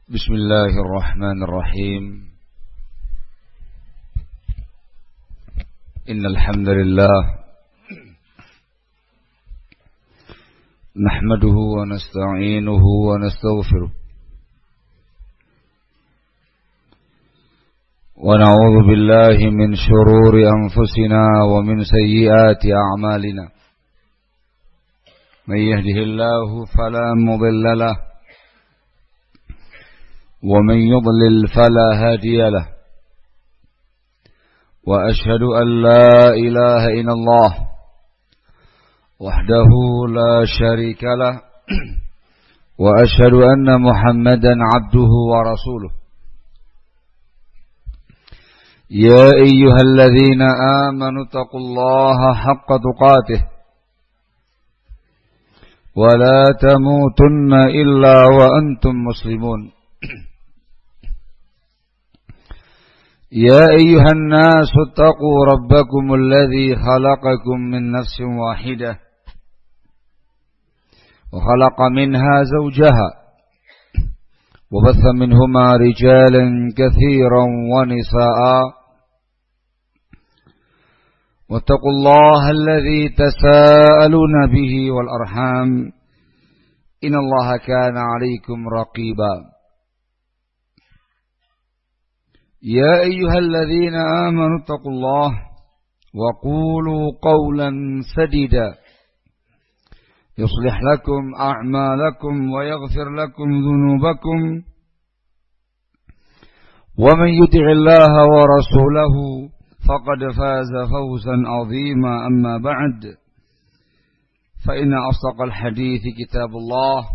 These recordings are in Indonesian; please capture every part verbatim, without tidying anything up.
بسم الله الرحمن الرحيم. إن الحمد لله نحمده ونستعينه ونستغفره ونعوذ بالله من شرور أنفسنا ومن سيئات أعمالنا. من يهده الله فلا مضل له ومن يضلل فلا هادي له. وأشهد أن لا إله إلا الله وحده لا شريك له وأشهد أن محمدا عبده ورسوله. يا أيها الذين آمنوا اتقوا الله حق تقاته ولا تموتن إلا وأنتم مسلمون. يا أيها الناس اتقوا ربكم الذي خلقكم من نفس واحدة وخلق منها زوجها وبث منهما رجالا كثيرا ونساء واتقوا الله الذي تساءلون به والأرحام إن الله كان عليكم رقيبا. يا أيها الذين آمنوا اتقوا الله وقولوا قولا سديدا يصلح لكم أعمالكم ويغفر لكم ذنوبكم ومن يطع الله ورسوله فقد فاز فوزا عظيما. أما بعد فإن أصدق الحديث كتاب الله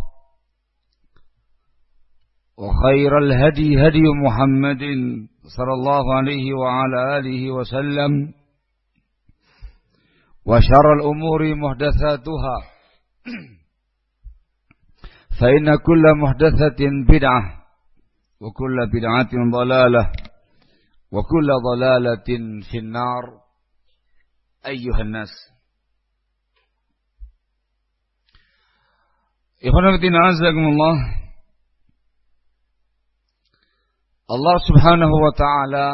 وخير الهدي هدي محمد صلى الله عليه وعلى آله وسلم وشر الأمور محدثاتها فإن كل محدثة بدعة وكل بدعة ضلالة وكل ضلالة في النار. أيها الناس إخوانا الذين أعزكم الله, Allah subhanahu wa ta'ala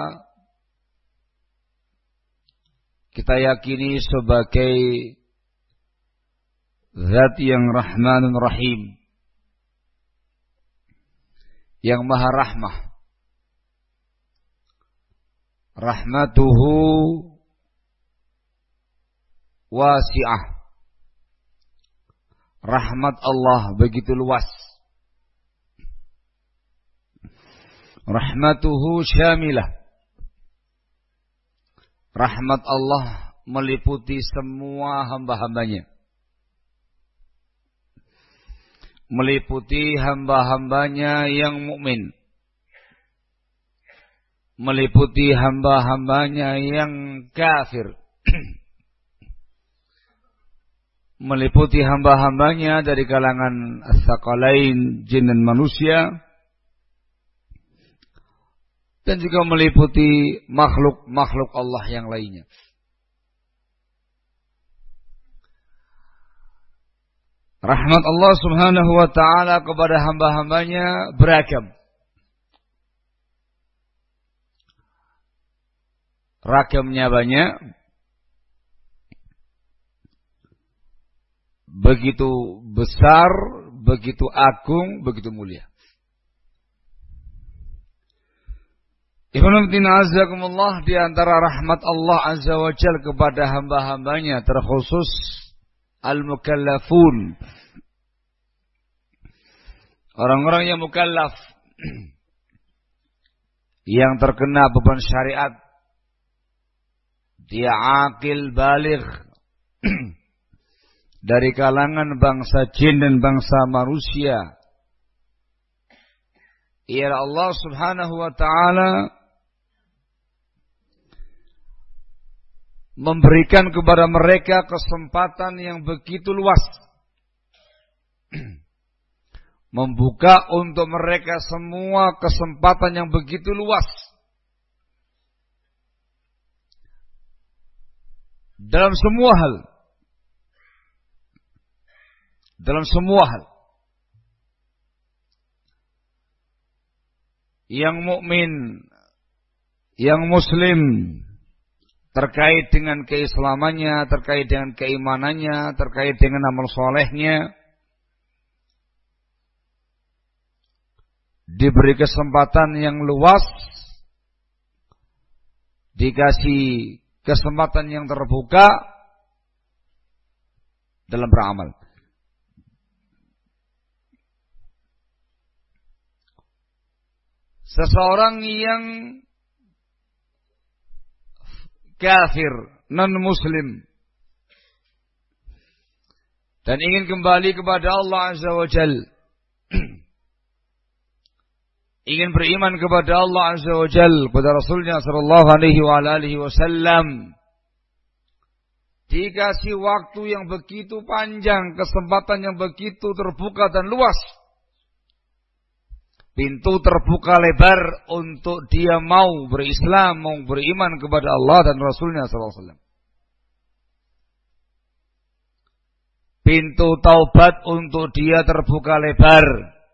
kita yakini sebagai Zat yang Rahmanun Rahim, yang Maha Rahmah. Rahmatuhu wasi'ah. Rahmat Allah begitu luas. Rahmatuhu syamilah. Rahmat Allah meliputi semua hamba-hambanya. Meliputi hamba-hambanya yang mukmin. Meliputi hamba-hambanya yang kafir. Meliputi hamba-hambanya dari kalangan as-saqalain, jin dan manusia. Dan juga meliputi makhluk-makhluk Allah yang lainnya. Rahmat Allah subhanahu wa ta'ala kepada hamba-hambanya beragam. Ragamnya banyak. Begitu besar, begitu agung, begitu mulia. Ibnu Azzaikumullah, di antara rahmat Allah Azza wa Jalla kepada hamba-hambanya terkhusus al-mukallafun, orang-orang yang mukallaf, yang terkena beban syariat, dia akil baligh dari kalangan bangsa jin dan bangsa manusia. Ia Allah subhanahu wa ta'ala memberikan kepada mereka kesempatan yang begitu luas, membuka untuk mereka semua kesempatan yang begitu luas dalam semua hal, dalam semua hal. yang mukmin, yang muslim, terkait dengan keislamannya, terkait dengan keimanannya, terkait dengan amal solehnya, diberi kesempatan yang luas, dikasih kesempatan yang terbuka dalam beramal. Seseorang yang kafir, non-muslim, dan ingin kembali kepada Allah Azza wa Jalla, ingin beriman kepada Allah Azza wa Jalla, kepada Rasulnya sallallahu alaihi wa alihi wasallam, dikasih waktu yang begitu panjang, kesempatan yang begitu terbuka dan luas, pintu terbuka lebar untuk dia mau berislam, mau beriman kepada Allah dan Rasulnya sallallahu alaihi wasallam. Pintu taubat untuk dia terbuka lebar.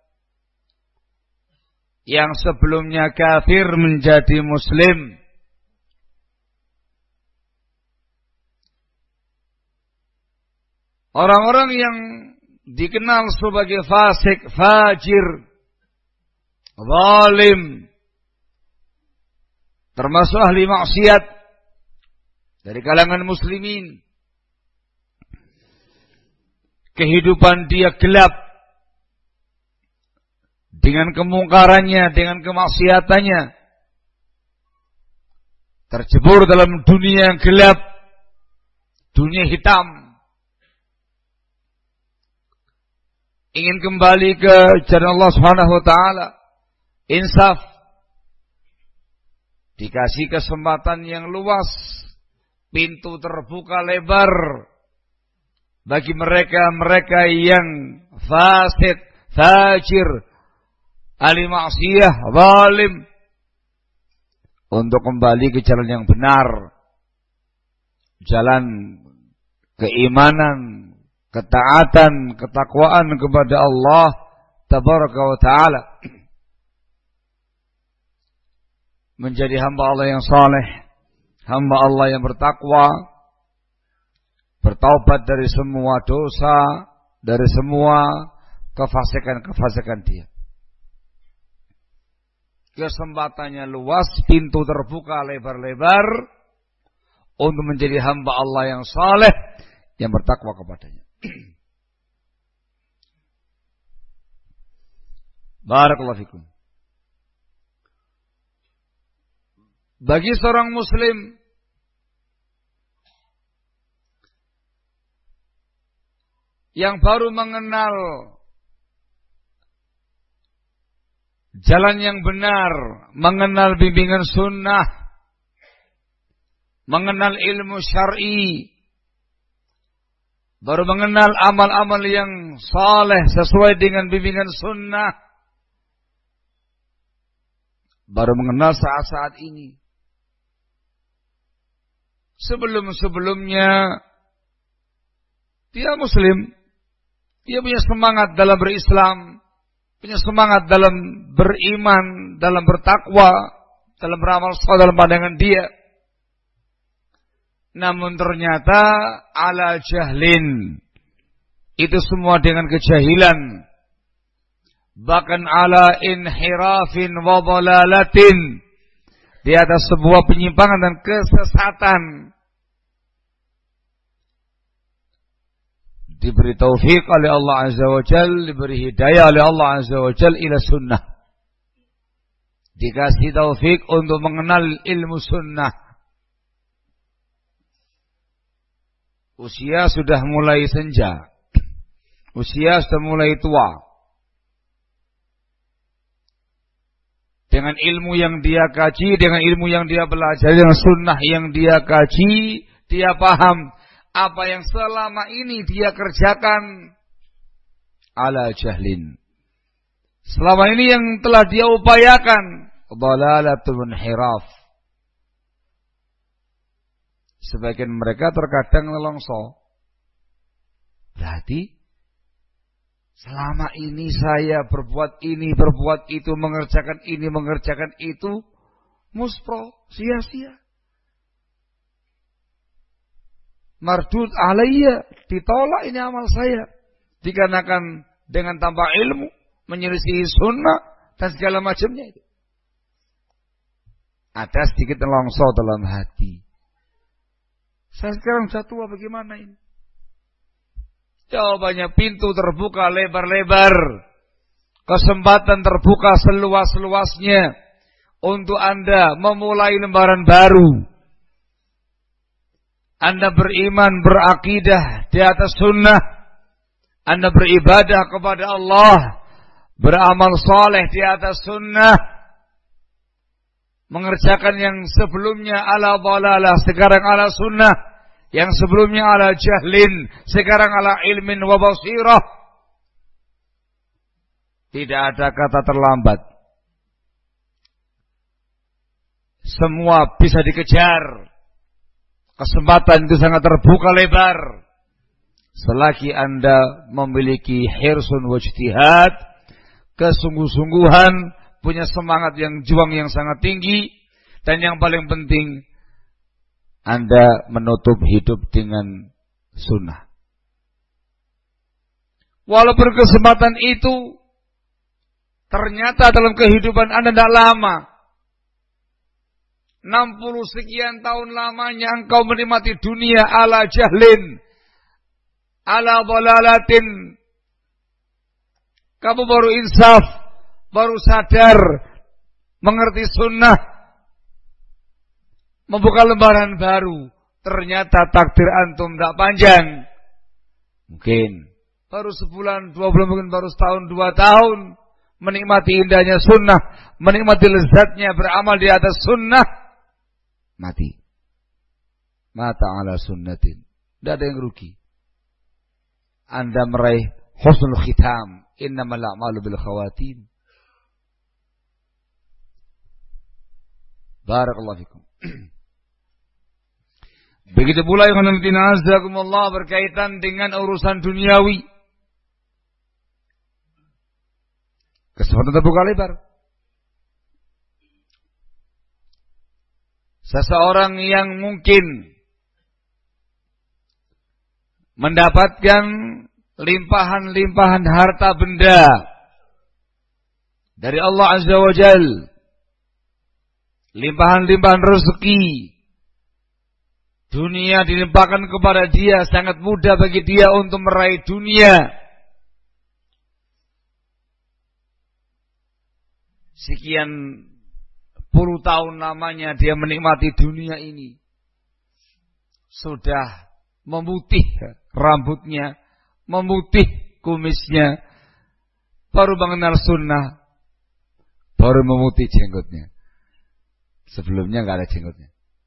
Yang sebelumnya kafir menjadi muslim. Orang-orang yang dikenal sebagai fasik, fajir, zalim, termasuk ahli maksiat dari kalangan muslimin, kehidupan dia gelap dengan kemungkarannya, dengan kemaksiatannya, terjebur dalam dunia yang gelap, dunia hitam. Ingin kembali ke jalan Allah Subhanahu wa taala, insaf, dikasih kesempatan yang luas, pintu terbuka lebar bagi mereka-mereka yang fasik, fajir, ahli maksiyah, zalim, untuk kembali ke jalan yang benar, jalan keimanan, ketaatan, ketakwaan kepada Allah Tabaraka wa Ta'ala, menjadi hamba Allah yang saleh, hamba Allah yang bertakwa, bertaubat dari semua dosa, dari semua kefasikan-kefasikan dia. Kesempatannya luas, pintu terbuka lebar-lebar untuk menjadi hamba Allah yang saleh, yang bertakwa kepadanya. Barakallahu fikum. Bagi seorang muslim yang baru mengenal jalan yang benar, mengenal bimbingan sunnah, mengenal ilmu syar'i, baru mengenal amal-amal yang saleh sesuai dengan bimbingan sunnah, baru mengenal saat-saat ini. Sebelum-sebelumnya dia muslim, dia punya semangat dalam berislam, punya semangat dalam beriman, dalam bertakwa, dalam beramal saleh dalam pandangan dia. Namun ternyata ala jahlin, itu semua dengan kejahilan, bahkan ala inhirafin wa dhalalatin, di atas sebuah penyimpangan dan kesesatan. Diberi taufik oleh Allah Azza wa Jal, diberi hidayah oleh Allah Azza wa Jal ila sunnah, dikasih taufik untuk mengenal ilmu sunnah. Usia sudah mulai senja, usia sudah mulai tua. Dengan ilmu yang dia kaji, dengan ilmu yang dia belajar, dengan sunnah yang dia kaji, dia paham apa yang selama ini dia kerjakan ala jahlin. Selama ini yang telah dia upayakan dhalalatul inhiraf. Sebagian mereka terkadang nelongso. Berarti Selama ini saya berbuat ini, berbuat itu, mengerjakan ini, mengerjakan itu, muspro, sia-sia. Mardud alaiya, ditolak ini amal saya. Dikarenakan dengan tanpa ilmu, menyelisihi sunnah, dan segala macamnya itu. Ada sedikit nelongso dalam hati. Saya sekarang sudah tua, bagaimana ini? Jawabannya, pintu terbuka lebar-lebar. Kesempatan terbuka seluas-luasnya. Untuk Anda memulai lembaran baru. Anda beriman, berakidah di atas sunnah. Anda beribadah kepada Allah. Beramal soleh di atas sunnah. Mengerjakan yang sebelumnya ala dhalalah, sekarang ala sunnah. Yang sebelumnya ala jahlin, sekarang ala ilmin wa basirah. Tidak ada kata terlambat. Semua bisa dikejar. Kesempatan itu sangat terbuka lebar. Selagi Anda memiliki hirsun wa ijtihad, kesungguh-sungguhan, punya semangat yang juang yang sangat tinggi, dan yang paling penting, Anda menutup hidup dengan sunnah. Walaupun kesempatan itu ternyata dalam kehidupan Anda tidak lama. enam puluh sekian tahun lamanya engkau menikmati dunia ala jahlin, ala dhalalatin. Kamu baru insaf, baru sadar, mengerti sunnah, membuka lembaran baru. Ternyata takdir antum tidak panjang. Mungkin baru sebulan, dua bulan, mungkin baru setahun, dua tahun. Menikmati indahnya sunnah, menikmati lezatnya beramal di atas sunnah. Mati. Mata ala sunnatin. Tidak ada yang rugi. Anda meraih husnul khitam. Innamal a'malu bil khawatim. Barakallahu fikum. Begitu pula yang khonamtina azakumullah berkaitan dengan urusan duniawi. Kesempatan terbuka lebar. Seseorang yang mungkin mendapatkan limpahan-limpahan harta benda dari Allah Azza wa Jal, limpahan-limpahan rezeki, dunia dilimpahkan kepada dia, sangat mudah bagi dia untuk meraih dunia. Sekian puluh tahun lamanya dia menikmati dunia ini. Sudah memutih rambutnya, memutih kumisnya, baru mengenal sunnah, baru memutih jenggotnya. Sebelumnya nggak ada jenggotnya.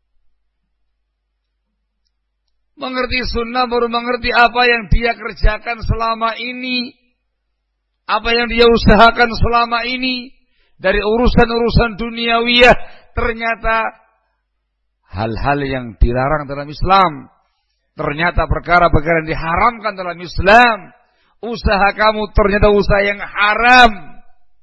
Mengerti sunnah, baru mengerti apa yang dia kerjakan selama ini, apa yang dia usahakan selama ini. Dari urusan-urusan duniawiyah, ternyata hal-hal yang dilarang dalam Islam. Ternyata perkara-perkara yang diharamkan dalam Islam. Usaha kamu ternyata usaha yang haram.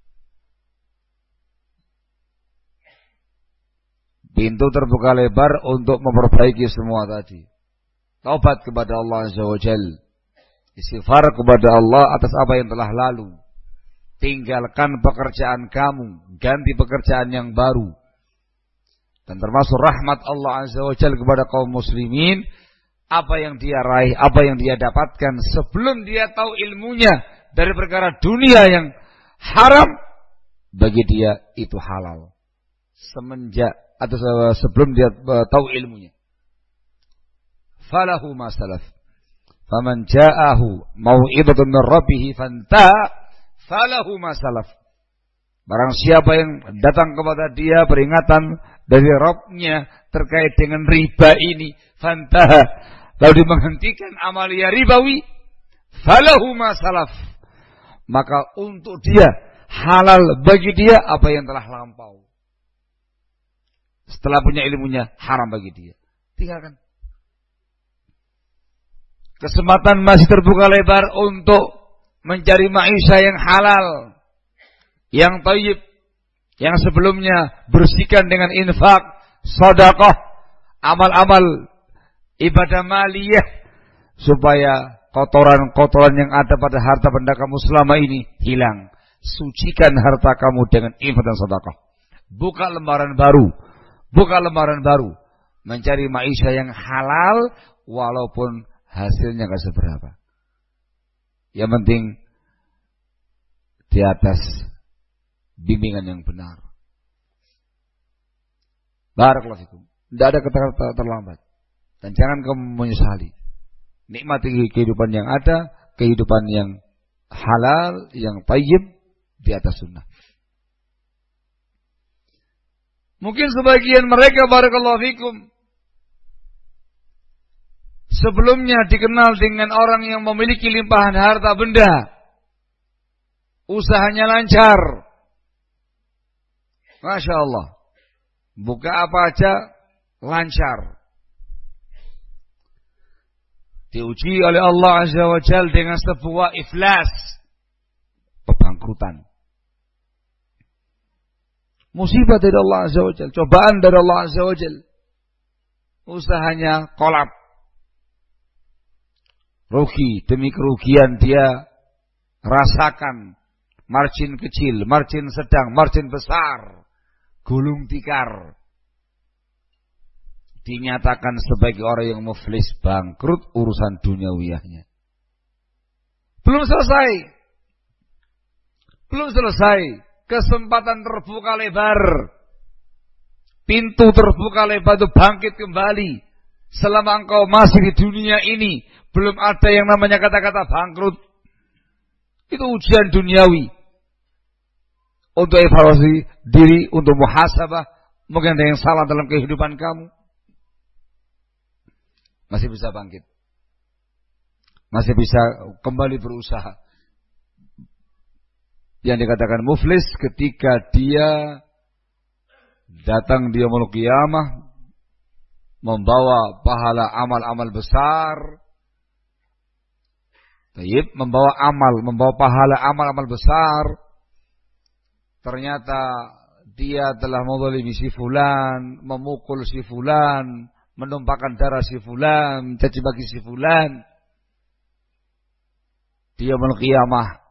Pintu terbuka lebar untuk memperbaiki semua tadi. Taubat kepada Allah Azza wa Jal. Istighfar kepada Allah atas apa yang telah lalu. Tinggalkan pekerjaan kamu, ganti pekerjaan yang baru. Dan termasuk rahmat Allah Azza wa Jalla kepada kaum muslimin, apa yang dia raih, apa yang dia dapatkan sebelum dia tahu ilmunya dari perkara dunia yang haram, bagi dia itu halal. Semenjak atau sebelum dia tahu ilmunya. Falahu ma salaf. Faman ja'ahu mau'izatun min rabbih fantaha falahu ma salaf. Barang siapa yang datang kepada dia peringatan dari Rabb-nya terkait dengan riba ini, fantaha, lalu menghentikan amalia ribawi, falahu ma salaf. Maka untuk dia halal bagi dia apa yang telah lampau. Setelah punya ilmunya haram bagi dia. Tinggalkan. Kesempatan masih terbuka lebar untuk mencari maisha yang halal, yang thayyib, yang sebelumnya bersihkan dengan infak, sedekah, amal-amal ibadah maliyah, supaya kotoran-kotoran yang ada pada harta benda kamu selama ini hilang. Sucikan harta kamu dengan infak dan sedekah. Buka lembaran baru, buka lembaran baru, mencari maisha yang halal walaupun hasilnya gak seberapa. Yang penting di atas bimbingan yang benar. Barakallahu fikum. Tidak ada kata-kata terlambat. Dan jangan kamu menyesali. Nikmati kehidupan yang ada, kehidupan yang halal, yang thayyib di atas sunnah. Mungkin sebagian mereka, barakallahu fikum, sebelumnya dikenal dengan orang yang memiliki limpahan harta benda, usahanya lancar, Masya Allah, buka apa aja lancar. Diuji oleh Allah Azza wa Jalla dengan sebuah iflas, kebangkrutan. Musibah dari Allah Azza wa Jalla, cobaan dari Allah Azza wa Jalla. Usahanya kolap. Rugi demi kerugian dia rasakan. Margin kecil, margin sedang, margin besar. Gulung tikar. Dinyatakan sebagai orang yang muflis, bangkrut urusan duniawiyahnya. Belum selesai. Belum selesai. Kesempatan terbuka lebar. Pintu terbuka lebar itu bangkit kembali. Selama engkau masih di dunia ini, belum ada yang namanya kata-kata bangkrut. Itu ujian duniawi. Untuk evaluasi diri, untuk muhasabah. Mungkin ada yang salah dalam kehidupan kamu. Masih bisa bangkit. Masih bisa kembali berusaha. Yang dikatakan muflis ketika dia datang di yaumul qiyamah membawa pahala amal-amal besar. Tayyib, membawa amal, membawa pahala amal-amal besar. Ternyata dia telah menzalimi si fulan, memukul si fulan, menumpahkan darah si fulan, mencaci maki si fulan. Di yaumul qiyamah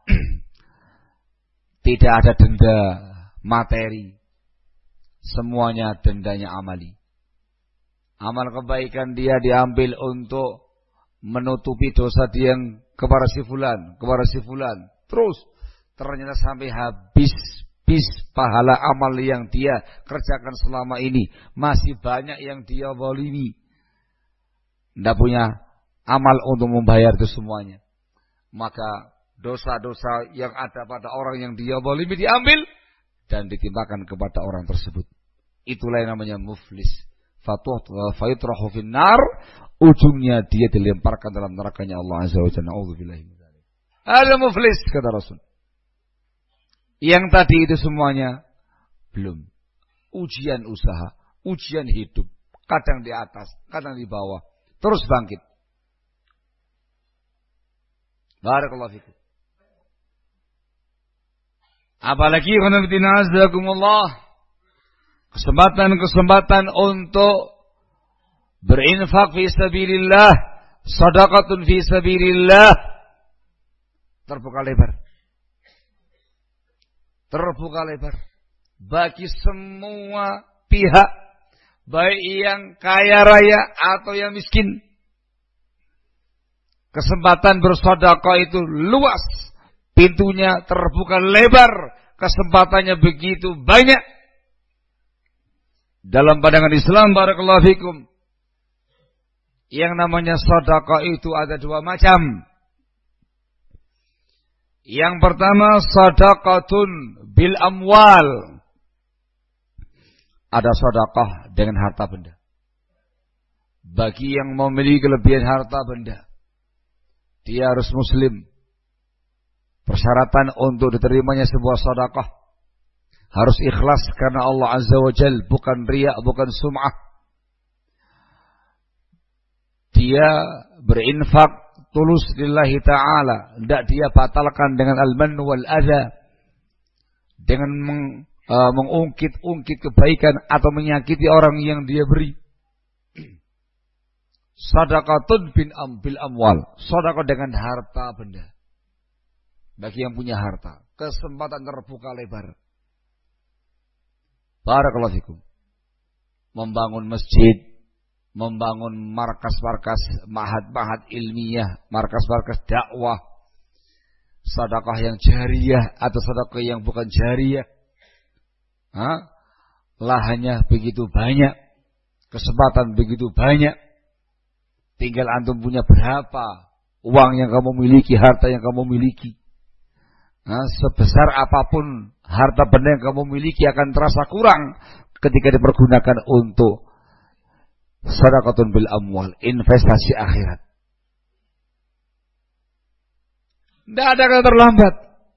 tidak ada denda materi. Semuanya dendanya amali. Amal kebaikan dia diambil untuk menutupi dosa dia yang kepada si fulan, kepada si fulan. Terus ternyata sampai habis bis pahala amal yang dia kerjakan selama ini. Masih banyak yang dia zalimi. Tidak punya amal untuk membayar itu semuanya. Maka dosa-dosa yang ada pada orang yang dia zalimi diambil dan ditimpakan kepada orang tersebut. Itulah yang namanya muflis. Fayutrahu finnar, ujungnya dia dilemparkan dalam nerakanya Allah Azza wa Jalla. Na'udzubillahi min dzalik. Ada muflis, kata Rasul. Yang tadi itu semuanya belum. Ujian usaha, ujian hidup, kadang di atas, kadang di bawah, terus bangkit. Barakallahu fikum. Apalagi kesempatan-kesempatan untuk berinfak fi sabilillah, sedekatun fi sabilillah, terbuka lebar. Terbuka lebar bagi semua pihak, baik yang kaya raya atau yang miskin. Kesempatan bersedekah itu luas. Pintunya terbuka lebar, kesempatannya begitu banyak. Dalam pandangan Islam, barakallahu fikum, yang namanya sedekah itu ada dua macam. Yang pertama, sedekatun bil amwal. Ada sedekah dengan harta benda. Bagi yang memiliki kelebihan harta benda, dia harus muslim. Persyaratan untuk diterimanya sebuah sedekah harus ikhlas karena Allah Azza wa Jalla, bukan riya, bukan sum'ah. Dia berinfak tulus lillahi ta'ala, tidak dia batalkan dengan al-man wal adha, dengan meng, uh, mengungkit-ungkit kebaikan atau menyakiti orang yang dia beri. Sadaqatun bin am bil amwal, sedekah dengan harta benda. Bagi yang punya harta, kesempatan terbuka lebar. Barakallahu fikum. Membangun masjid, membangun markas-markas, mahat-mahat ilmiah, markas-markas dakwah, sedekah yang jariyah atau sedekah yang bukan jariyah. Hah? Lahannya begitu banyak, kesempatan begitu banyak. Tinggal antum punya berapa uang yang kamu miliki, harta yang kamu miliki. Nah, sebesar apapun harta benda yang kamu miliki akan terasa kurang ketika dipergunakan untuk sedekatun bil amwal, investasi akhirat. Tidak ada kata terlambat.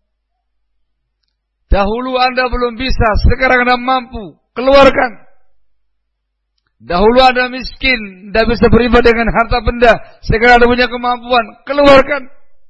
Dahulu Anda belum bisa, sekarang Anda mampu, keluarkan. Dahulu Anda miskin, tidak bisa beribadah dengan harta benda, sekarang Anda punya kemampuan, keluarkan.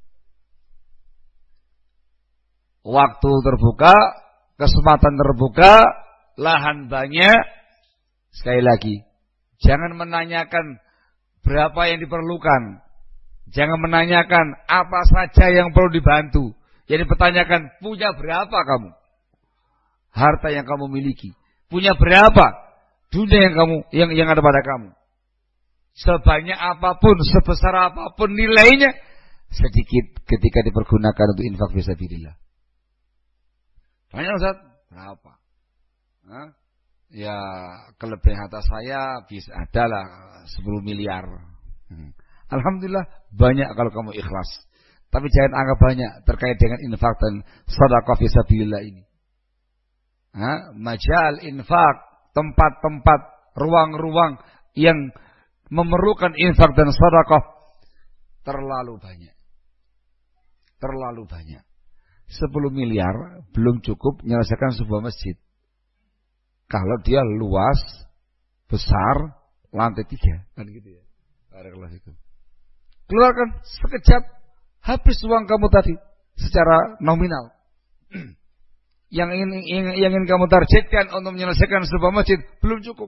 Waktu terbuka, kesempatan terbuka, lahan banyak. Sekali lagi, jangan menanyakan berapa yang diperlukan. Jangan menanyakan apa saja yang perlu dibantu. Jadi pertanyakan, punya berapa kamu? Harta yang kamu miliki. Punya berapa dunia yang kamu yang yang ada pada kamu? Sebanyak apapun, sebesar apapun nilainya, sedikit ketika dipergunakan untuk infak fisabilillah. Banyak Ustaz? Berapa? Hah? Ya kelebihan harta saya bisa adalah sepuluh miliar. Hmm. Alhamdulillah banyak kalau kamu ikhlas. Tapi jangan anggap banyak terkait dengan infak dan sedekah fisabilillah ini. Hah? Majal infak, tempat-tempat, ruang-ruang yang memerlukan infak dan sedekah terlalu banyak. Terlalu banyak. sepuluh miliar belum cukup menyelesaikan sebuah masjid. Kalau dia luas, besar, lantai tiga, kan gitu ya. Keluarkan sekejap, habis uang kamu tadi secara nominal. Yang ingin, yang, yang ingin kamu targetkan untuk menyelesaikan sebuah masjid belum cukup.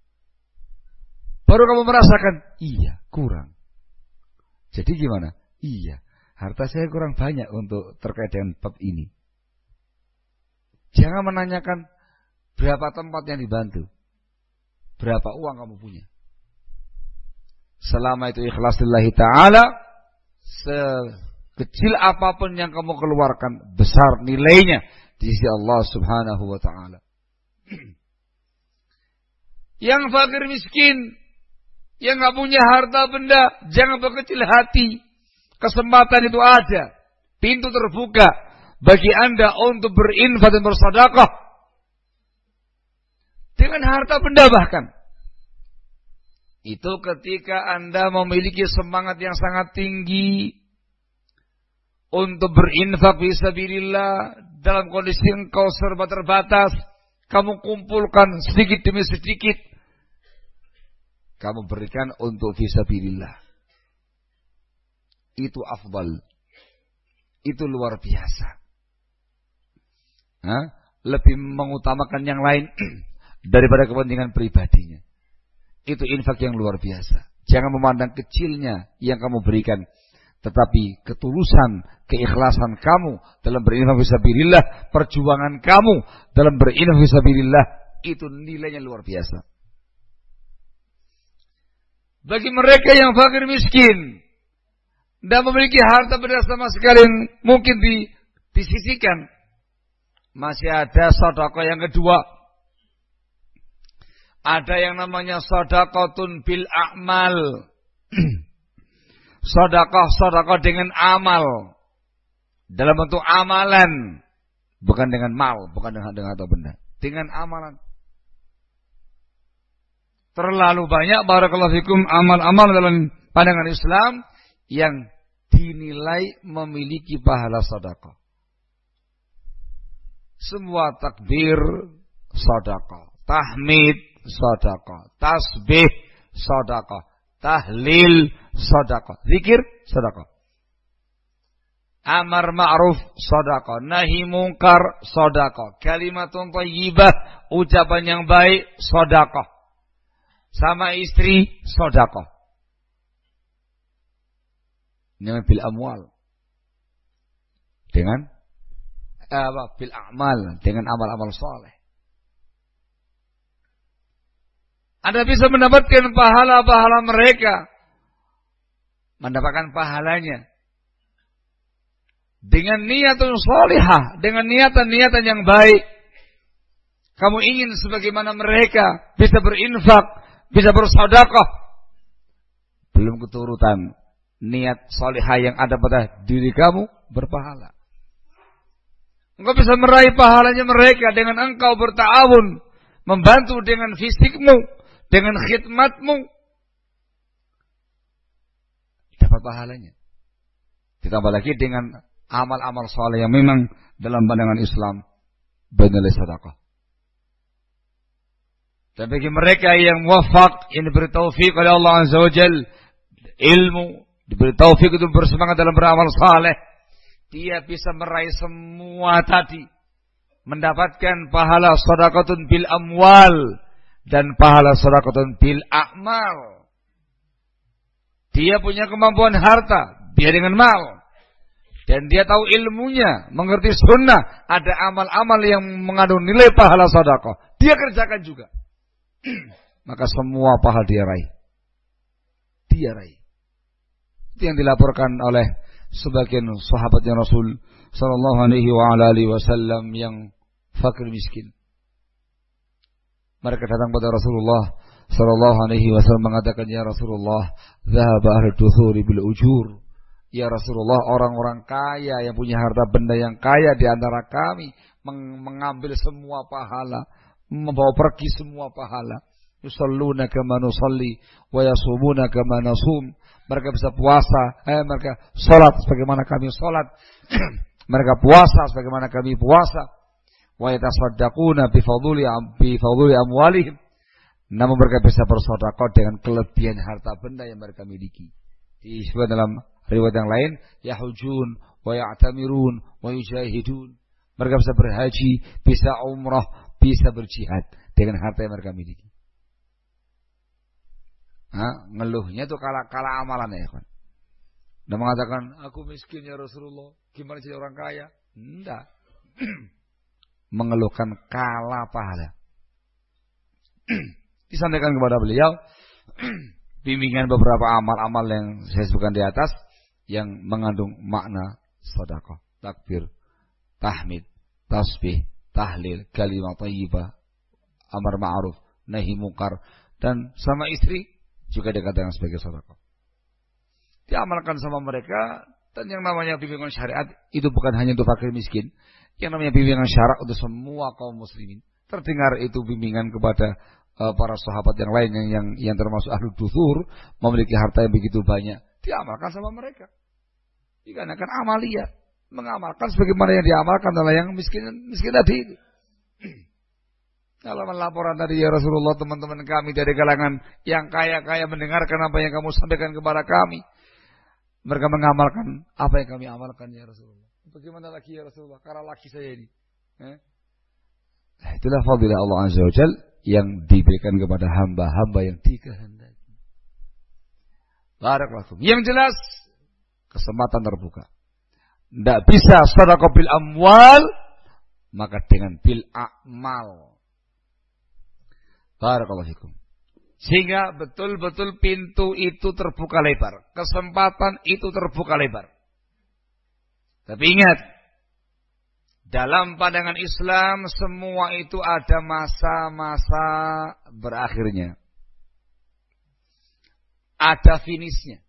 Baru kamu merasakan, iya kurang. Jadi gimana? Iya, harta saya kurang banyak untuk terkait dengan bab ini. Jangan menanyakan berapa tempat yang dibantu, berapa uang kamu punya. Selama itu ikhlas lillahi ta'ala, sekecil apapun yang kamu keluarkan, besar nilainya di sisi Allah subhanahu wa ta'ala. Yang fakir miskin, yang gak punya harta benda, jangan berkecil hati. Kesempatan itu ada, pintu terbuka bagi Anda untuk berinfak dan bersedekah dengan harta benda bahkan. Itu ketika Anda memiliki semangat yang sangat tinggi untuk berinfak fisabilillah dalam kondisi engkau serba terbatas, kamu kumpulkan sedikit demi sedikit, kamu berikan untuk fisabilillah. Itu afdal. Itu luar biasa. Hah? Lebih mengutamakan yang lain daripada kepentingan pribadinya. Itu infak yang luar biasa. Jangan memandang kecilnya yang kamu berikan, tetapi ketulusan, keikhlasan kamu dalam berinfak fisabilillah, perjuangan kamu dalam berinfak fisabilillah, itu nilainya luar biasa. Bagi mereka yang fakir miskin dan memiliki harta benda sama sekali yang mungkin di, disisikan, masih ada sedekah yang kedua. Ada yang namanya sedekatun bil a'mal. Sedekah-sedekah dengan amal. Dalam bentuk amalan. Bukan dengan mal, bukan dengan, dengan harta benda. Dengan amalan. Terlalu banyak barakallahu fikum amal-amal dalam pandangan Islam yang dinilai memiliki pahala sedekah. Semua takbir sedekah, tahmid sedekah, tasbih sedekah, tahlil, sedekah. Zikir, sedekah. Amar ma'ruf, sedekah. Nahi mungkar, sedekah. Kalimatun thayyibah, ucapan yang baik, sedekah. Sama istri, sedekah. Ini bil amwal. Dengan apa? Bil a'mal, dengan amal-amal saleh. Anda bisa mendapatkan pahala-pahala mereka. Mendapatkan pahalanya. Dengan niatun salihah, dengan niatan-niatan yang baik. Kamu ingin sebagaimana mereka bisa berinfak, bisa bersedekah. Belum keturutan niat salihah yang ada pada diri kamu berpahala. Engkau bisa meraih pahalanya mereka dengan engkau berta'awun, membantu dengan fisikmu, dengan khidmatmu. Dapat pahalanya. Ditambah lagi dengan amal-amal saleh yang memang dalam pandangan Islam bernilai sedekah. Dan bagi mereka yang muwaffaq, yang diberi taufik oleh Allah Azza wa Jalla, ilmu, diberi taufik untuk bersemangat dalam beramal saleh, dia bisa meraih semua tadi, mendapatkan pahala sedekatun bil amwal dan pahala sedekatun bil a'mal. Dia punya kemampuan harta, dia dengan mal. Dan dia tahu ilmunya, mengerti sunnah, ada amal-amal yang mengandung nilai pahala sedekah. Dia kerjakan juga. Maka semua pahala dia raih. Dia raih. Itu yang dilaporkan oleh sebagian sahabatnya Rasul sallallahu alaihi wa ala alihi wasallam yang fakir miskin. Mereka datang pada Rasulullah sallallahu alaihi wasallam mengatakan, "Ya Rasulullah, dhahaba ahlu duthuri bil ujur." Ya Rasulullah, orang-orang kaya yang punya harta benda yang kaya di antara kami meng- mengambil semua pahala, membawa pergi semua pahala. Yusalluna kama nusalli wa yasumuna kama nasum. Mereka bisa puasa, eh mereka salat sebagaimana kami salat. Mereka puasa sebagaimana kami puasa. Wa yatasaddaquna bi fadli bi fadli amwalihim. Namun mereka bisa bersedekah dengan kelebihan harta benda yang mereka miliki. Disebut dalam riwayat yang lain, yahujun wa ya'tamirun wa yujahidun. Mereka bisa berhaji, bisa umrah, bisa berjihad dengan harta yang mereka miliki. Nah, ngeluhnya itu kala-kala amalannya ya kan. Dan mengatakan, aku miskin ya Rasulullah, gimana jadi orang kaya? Enggak. Mengeluhkan kala pahala. Disampaikan kepada beliau bimbingan beberapa amal-amal yang saya sebutkan di atas yang mengandung makna sedekah, takbir, tahmid, tasbih, tahlil, kalimat thayyibah, amar ma'ruf, nahi mungkar, dan sama istri juga dikatakan sebagai sedekah. Diamalkan sama mereka, dan yang namanya bimbingan syariat itu bukan hanya untuk fakir miskin, yang namanya bimbingan syariat untuk semua kaum muslimin. Terdengar itu bimbingan kepada uh, para sahabat yang lain yang yang, yang termasuk ahlu duthur, memiliki harta yang begitu banyak, diamalkan sama mereka. Dikarenakan amalia, mengamalkan sebagaimana yang diamalkan oleh yang miskin miskin tadi itu. Kalau laporan tadi, ya Rasulullah, teman-teman kami dari kalangan yang kaya-kaya mendengarkan apa yang kamu sampaikan kepada kami. Mereka mengamalkan apa yang kami amalkan ya Rasulullah. Bagaimana lagi ya Rasulullah? Karena laki saya ini. Eh? Itulah fadilah Allah Azza wa Jalla yang diberikan kepada hamba-hamba yang dikehendaki. Barakallahu. Yang jelas kesempatan terbuka. Tidak bisa sedekah bil amwal, maka dengan bil a'mal. Barakallahu fikum. Sehingga betul-betul pintu itu terbuka lebar. Kesempatan itu terbuka lebar. Tapi ingat, dalam pandangan Islam semua itu ada masa-masa berakhirnya. Ada finishnya.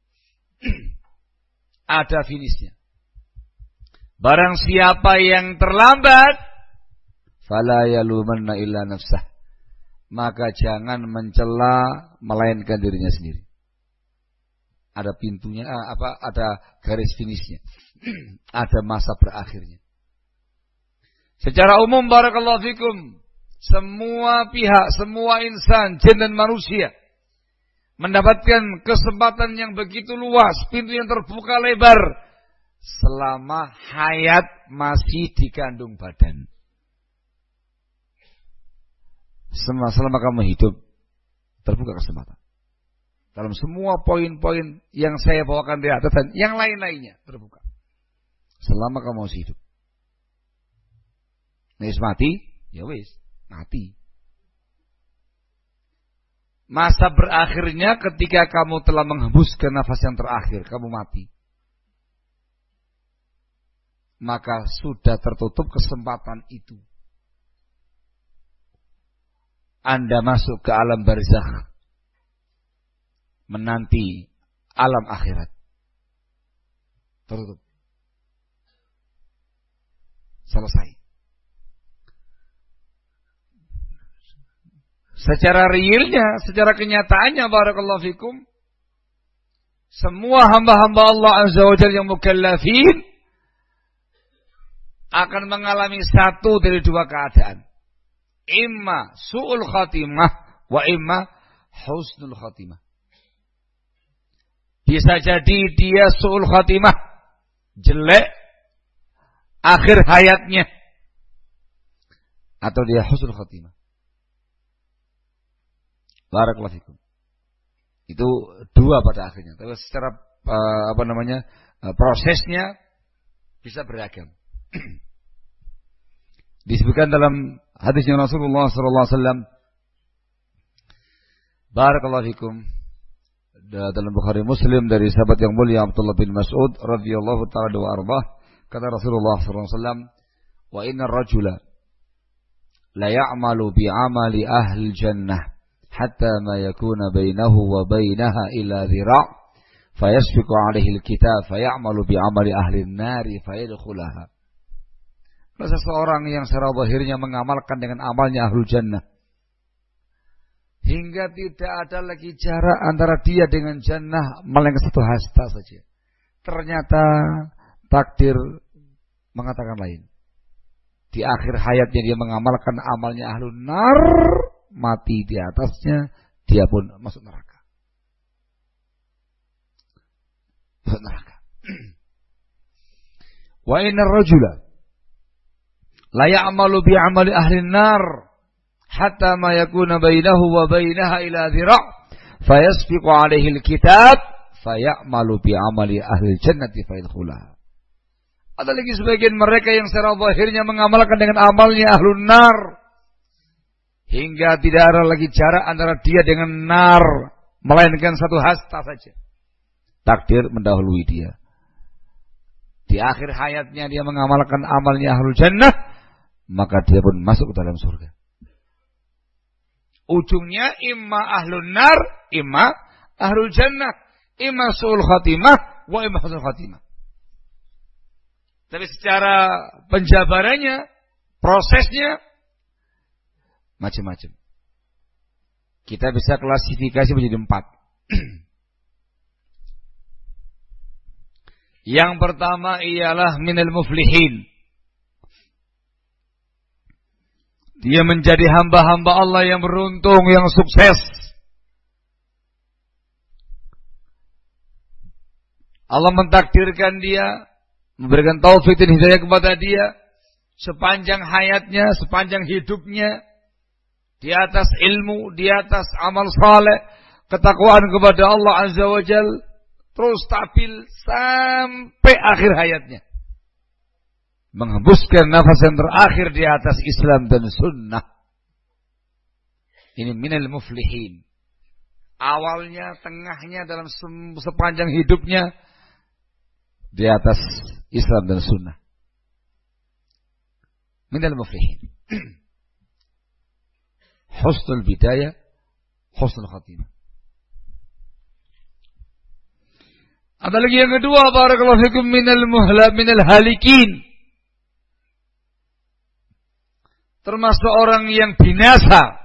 Ada finishnya. Barang siapa yang terlambat, fala yalumanna illa nafsah. Maka jangan mencela melainkan dirinya sendiri. Ada pintunya, apa? Ada garis finishnya. Ada masa berakhirnya. Secara umum barakallahu fikum, semua pihak, semua insan, jin dan manusia mendapatkan kesempatan yang begitu luas, pintu yang terbuka lebar, selama hayat masih dikandung badan. Selama, selama kamu hidup, terbuka kesempatan. Dalam semua poin-poin yang saya bawakan di atas dan yang lain-lainnya terbuka. Selama kamu masih hidup. Nis mati, ya wis, mati. Masa berakhirnya ketika kamu telah menghembuskan nafas yang terakhir, kamu mati. Maka sudah tertutup kesempatan itu. Anda masuk ke alam barzakh, menanti alam akhirat. Tertutup. Selesai. Secara realnya, secara kenyataannya, barakallahu fikum, semua hamba-hamba Allah Azza wa Jalla yang mukallafin akan mengalami satu dari dua keadaan. Imma su'ul khatimah wa imma husnul khatimah. Bisa jadi dia su'ul khatimah, jelek akhir hayatnya, atau dia husnul khatimah. Barakallahu fikum. Itu dua pada akhirnya. Tapi secara uh, apa namanya uh, prosesnya bisa beragam. Disebutkan dalam hadisnya Rasulullah sallallahu alaihi wasallam, barakallahu fikum, dalam Bukhari Muslim dari sahabat yang mulia Abdullah bin Mas'ud radhiyallahu taala wa arbah, kata Rasulullah sallallahu alaihi wasallam, wa innar rajula la ya'malu bi 'amali ahli jannah hatta ma yakuna bainahu wa bainaha illa dhira' fayasbiqu 'alaihi al-kitab fay'amalu bi 'amali ahli an-nari fayadkhulaha. Seseorang yang secara zahirnya mengamalkan dengan amalnya ahlul jannah, hingga tidak ada lagi jarak antara dia dengan jannah melainkan satu hasta saja. Ternyata takdir mengatakan lain. Di akhir hayatnya dia mengamalkan amalnya ahlun nar, mati di atasnya, dia pun masuk neraka. Masuk neraka. Wa innar rajula la ya'malu bi 'amali ahli an-nar hatta ma yakuna bainahu wa bainaha ila dhira' fayasbiqu 'alaihi al-kitab fayamalu bi 'amali ahli al-jannati fayadkhulaha. Ada lagi sebagian mereka yang secara zahirnya mengamalkan dengan amalnya ahlun nar, hingga tidak ada lagi jarak antara dia dengan nar melainkan satu hasta saja. Takdir mendahului dia. Di akhir hayatnya dia mengamalkan amalnya ahlul jannah, maka dia pun masuk ke dalam surga. Ujungnya imma ahlun nar, imma ahlul jannah, imma su'ul khatimah, wa imma husnul khatimah. Tapi secara penjabarannya, prosesnya macam-macam. Kita bisa klasifikasi menjadi empat. Yang pertama ialah minal muflihin. Dia menjadi hamba-hamba Allah yang beruntung, yang sukses. Allah mentakdirkan dia, memberikan taufik dan hidayah kepada dia sepanjang hayatnya, sepanjang hidupnya, di atas ilmu, di atas amal saleh, ketakwaan kepada Allah Azza wa Jalla, terus stabil sampai akhir hayatnya. Menghembuskan nafas yang terakhir di atas Islam dan sunnah. Ini minal muflihin. Awalnya, tengahnya, dalam sepanjang hidupnya di atas Islam dan sunnah. Minal muflihin. Husnul bidayah, husnul khatimah. Ada lagi yang kedua, barakallahu fikum, minal muhla minal halikin. Termasuk orang yang binasa,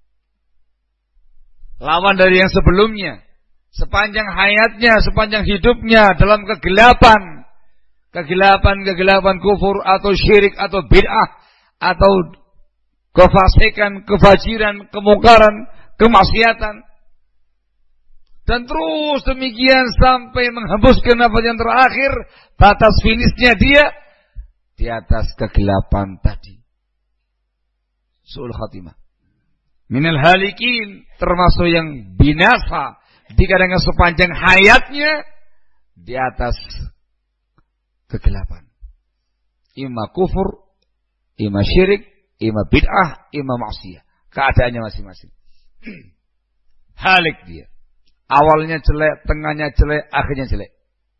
lawan dari yang sebelumnya, sepanjang hayatnya, sepanjang hidupnya dalam kegelapan, kegelapan-kegelapan kufur atau syirik atau bid'ah atau kefasikan, kefajiran, kemungkaran, kemaksiatan. Dan terus demikian sampai menghembuskan nafas yang terakhir, batas finishnya dia di atas kegelapan tadi. Su'ul khatimah. Minal halikin, termasuk yang binasa dikadangkan sepanjang hayatnya di atas kegelapan. Ima kufur, ima syirik, ima bid'ah, ima maksiyah. Keadaannya masing-masing. Halik dia. Awalnya jelek, tengahnya jelek, akhirnya jelek.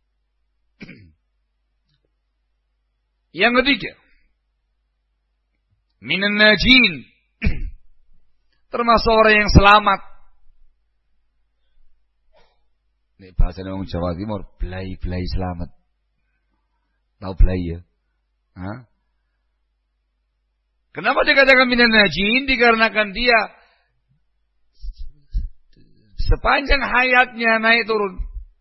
Yang ketiga, minan najin, termasuk orang yang selamat. Ini bahasa orang Jawa Timur, belai-belai selamat. Tahu belai ya? Hah? Kenapa dikatakan minan najin? Dikarenakan dia sepanjang hayatnya naik turun.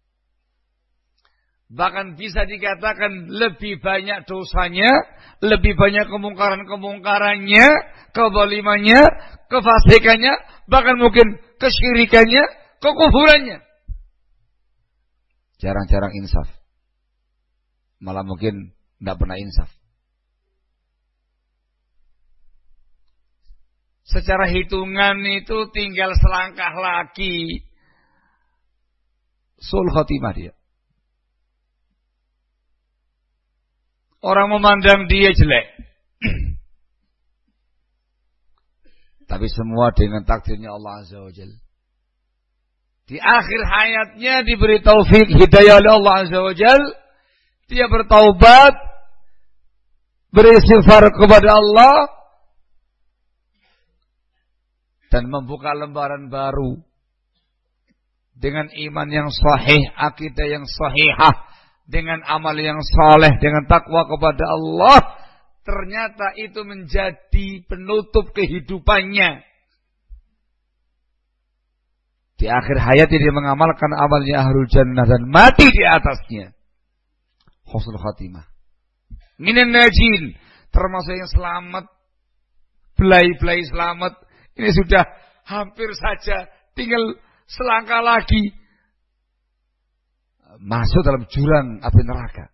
Bahkan bisa dikatakan lebih banyak dosanya, lebih banyak kemungkaran-kemungkarannya, kezalimannya, kefasikannya, bahkan mungkin kesyirikannya, kekufurannya. Jarang-jarang insaf. Malah mungkin tidak pernah insaf. Secara hitungan itu tinggal selangkah lagi sul khotimah dia. Orang memandang dia jelek. Tapi semua dengan takdirnya Allah Azza wa Jalla. Di akhir hayatnya diberi taufik hidayah oleh Allah Azza wa Jalla. Dia bertaubat, beristighfar kepada Allah, dan membuka lembaran baru dengan iman yang sahih, akidah yang sahihah, dengan amal yang saleh, dengan takwa kepada Allah. Ternyata itu menjadi penutup kehidupannya. Di akhir hayat dia mengamalkan amalnya ahlul jannah dan mati di atasnya. Husnul khatimah. Minan najin, termasuk yang selamat, belai-belai selamat. Ini sudah hampir saja tinggal selangkah lagi masuk dalam jurang api neraka.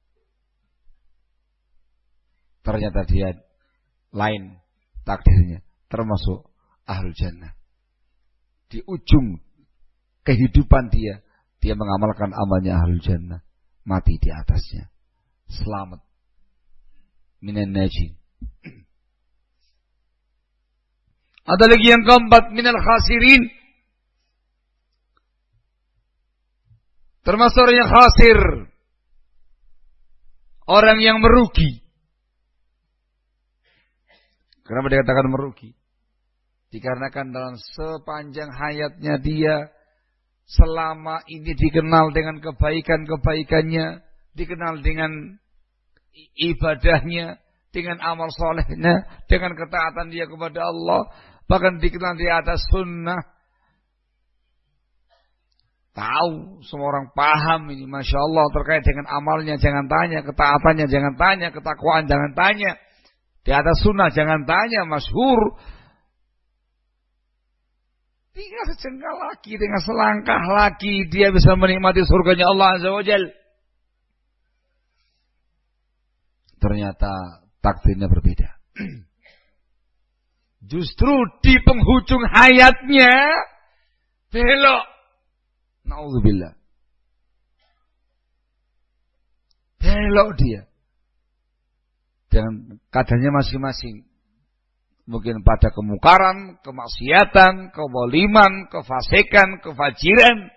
Ternyata dia lain takdirnya, termasuk ahlul jannah. Di ujung kehidupan dia, dia mengamalkan amalnya ahlul jannah, mati di atasnya. Selamat. Minan najin. Ada lagi yang keempat, minal khasirin. Termasuk orang yang khasir. Orang yang merugi. Kenapa dikatakan merugi? Dikarenakan dalam sepanjang hayatnya dia selama ini dikenal dengan kebaikan-kebaikannya, dikenal dengan ibadahnya, dengan amal solehnya, dengan ketaatan dia kepada Allah, bahkan dikenal di atas sunnah. Tahu, semua orang paham ini, Masya Allah, terkait dengan amalnya jangan tanya, ketaatannya jangan tanya, ketakwaan jangan tanya, di atas sunnah jangan tanya, masyhur. Tinggal sejengkal lagi, tinggal selangkah lagi dia bisa menikmati surganya Allah Azza wa Jalla. Ternyata takdirnya berbeda. Justru di penghujung hayatnya belok. Na'udzubillah. Belok dia. Dan kadarnya masing-masing. Mungkin pada kemungkaran, kemaksiatan, kezaliman, kefasikan, kefajiran.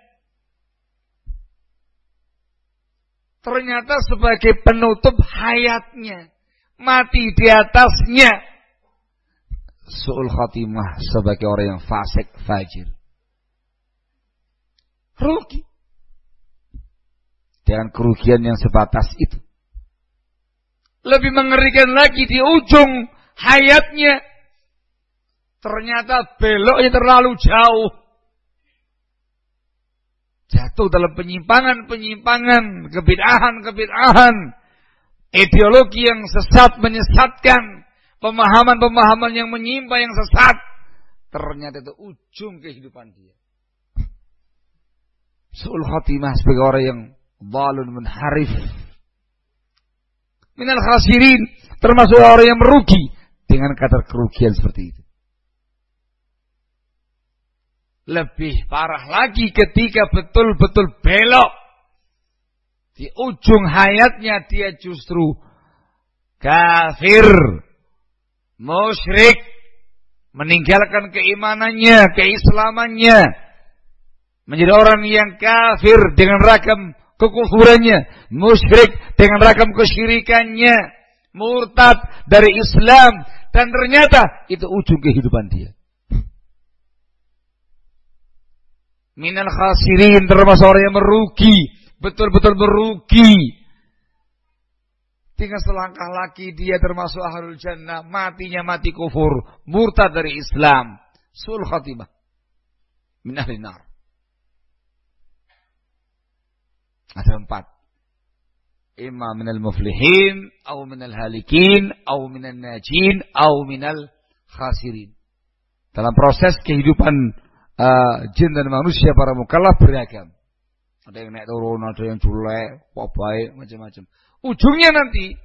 Ternyata sebagai penutup hayatnya, mati di atasnya, su'ul khatimah sebagai orang yang fasik, fajir. Rugi. Dengan kerugian yang sebatas itu. Lebih mengerikan lagi di ujung hayatnya, ternyata beloknya terlalu jauh. Jatuh dalam penyimpangan-penyimpangan, kebid'ahan-kebid'ahan, ideologi yang sesat menyesatkan, pemahaman-pemahaman yang menyimpang yang sesat. Ternyata itu ujung kehidupan dia. su'ul khatimah sebagai orang yang dhalun munharif. Minal khasirin, termasuk orang yang merugi dengan kadar kerugian seperti itu. Lebih parah lagi ketika betul-betul belok. Di ujung hayatnya dia justru kafir, musyrik, meninggalkan keimanannya, keislamannya, menjadi orang yang kafir dengan ragam kekufurannya, musyrik dengan ragam kesyirikannya, murtad dari Islam, dan ternyata itu ujung kehidupan dia. Minal khasirin, termasuk orang yang merugi, betul-betul merugi. Tinggal selangkah lagi dia termasuk ahlul jannah, matinya mati kufur, murtad dari Islam, sul khatimah, min ahli nar. Ada empat. Imma minal muflihin, atau minal halikin, atau minal najin, atau minal khasirin. Dalam proses kehidupan Uh, jin dan manusia para mukallaf beragam. Ada yang naik turun, ada yang julek, baik, macam-macam. Ujungnya nanti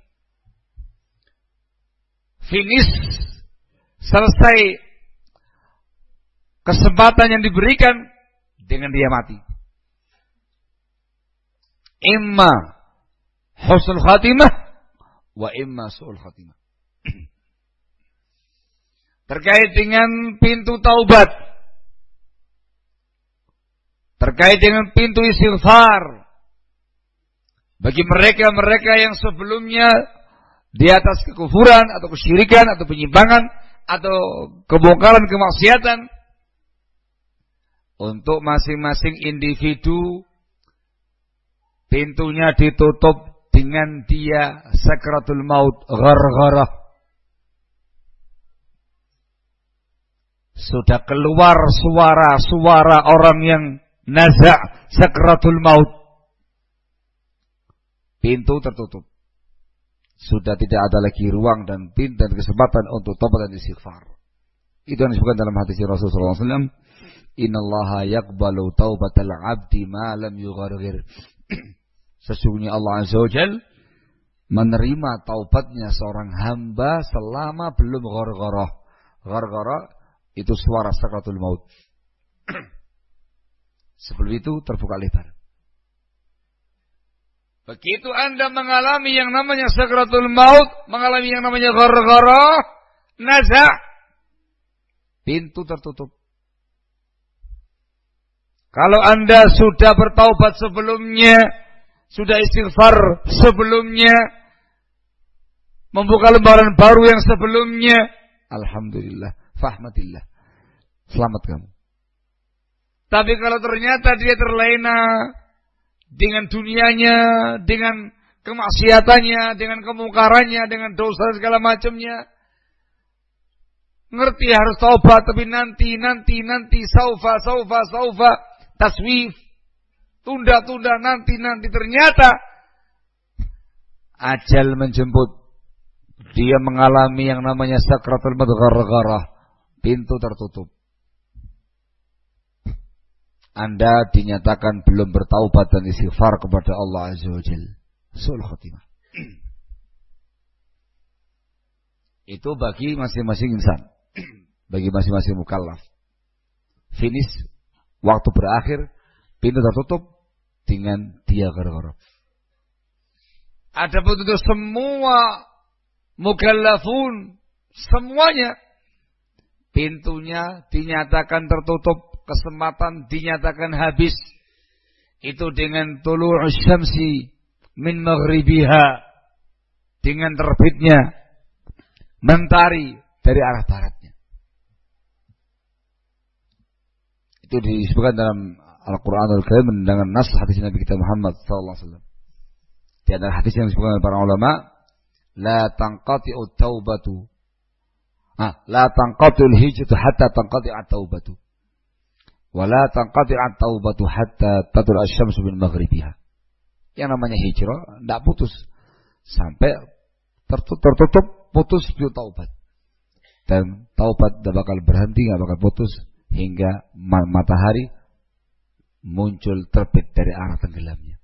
finish, selesai kesempatan yang diberikan dengan dia mati. Imma husnul khatimah wa imma su'ul khatimah. Terkait dengan pintu taubat, terkait dengan pintu istighfar bagi mereka-mereka yang sebelumnya di atas kekufuran atau kesyirikan atau penyimpangan atau kebongkaran kemaksiatan, untuk masing-masing individu pintunya ditutup dengan dia sakratul maut, ghargharah. Sudah keluar suara-suara orang yang naza' sakratul maut. Pintu tertutup. Sudah tidak ada lagi ruang dan pintu dan kesempatan untuk taubat dan istighfar. Itu yang disebutkan dalam hadis Rasulullah sallallahu alaihi wasallam, innallaha yaqbalu taubatal 'abdi ma lam yugharghir. Sesungguhnya Allah Azza wa Jalla menerima taubatnya seorang hamba selama belum ghargharah. Ghargharah itu suara sakratul maut. Sebelum itu terbuka lebar. Begitu Anda mengalami yang namanya sakratul maut, mengalami yang namanya ghargharah, naza', pintu tertutup. Kalau Anda sudah bertaubat sebelumnya, sudah istighfar sebelumnya, membuka lembaran baru yang sebelumnya, alhamdulillah, fahmatillah, selamat kamu. Tapi kalau ternyata dia terlena dengan dunianya, dengan kemaksiatannya, dengan kemungkarannya, dengan dosa segala macamnya, ngerti harus taubat, tapi nanti, nanti, nanti, saufa, saufa, saufa, taswif, tunda-tunda, nanti, nanti, ternyata ajal menjemput. Dia mengalami yang namanya sakratul maut, ghargharah, pintu tertutup. Anda dinyatakan belum bertaubat dan istighfar kepada Allah Azza wa Jalla. Su'ul khatimah. Itu bagi masing-masing insan, bagi masing-masing mukallaf. Finish, waktu berakhir, pintu tertutup dengan dia ghargharah. Ada betul semua mukallafun, semuanya pintunya dinyatakan tertutup, kesempatan dinyatakan habis. Itu dengan tulu'us syamsi min maghribiha, dengan terbitnya mentari dari arah baratnya. Itu disebutkan dalam Al-Quranul Karim dengan nas hadis Nabi kita Muhammad sallallahu alaihi wasallam. Di antara hadis yang disebutkan oleh para ulama, la tanqati'ut taubatu, ah, la tanqati'ul hijratu hatta tanqati'at taubatu. Wala tanqati'at taubatu hatta tatul asy-syamsu min maghribiha. Yang namanya hijrah tidak putus sampai tertutup, tertutup putus pintu taubat. Dan taubat tidak bakal berhenti, tidak bakal putus hingga matahari muncul terbit dari arah tenggelamnya.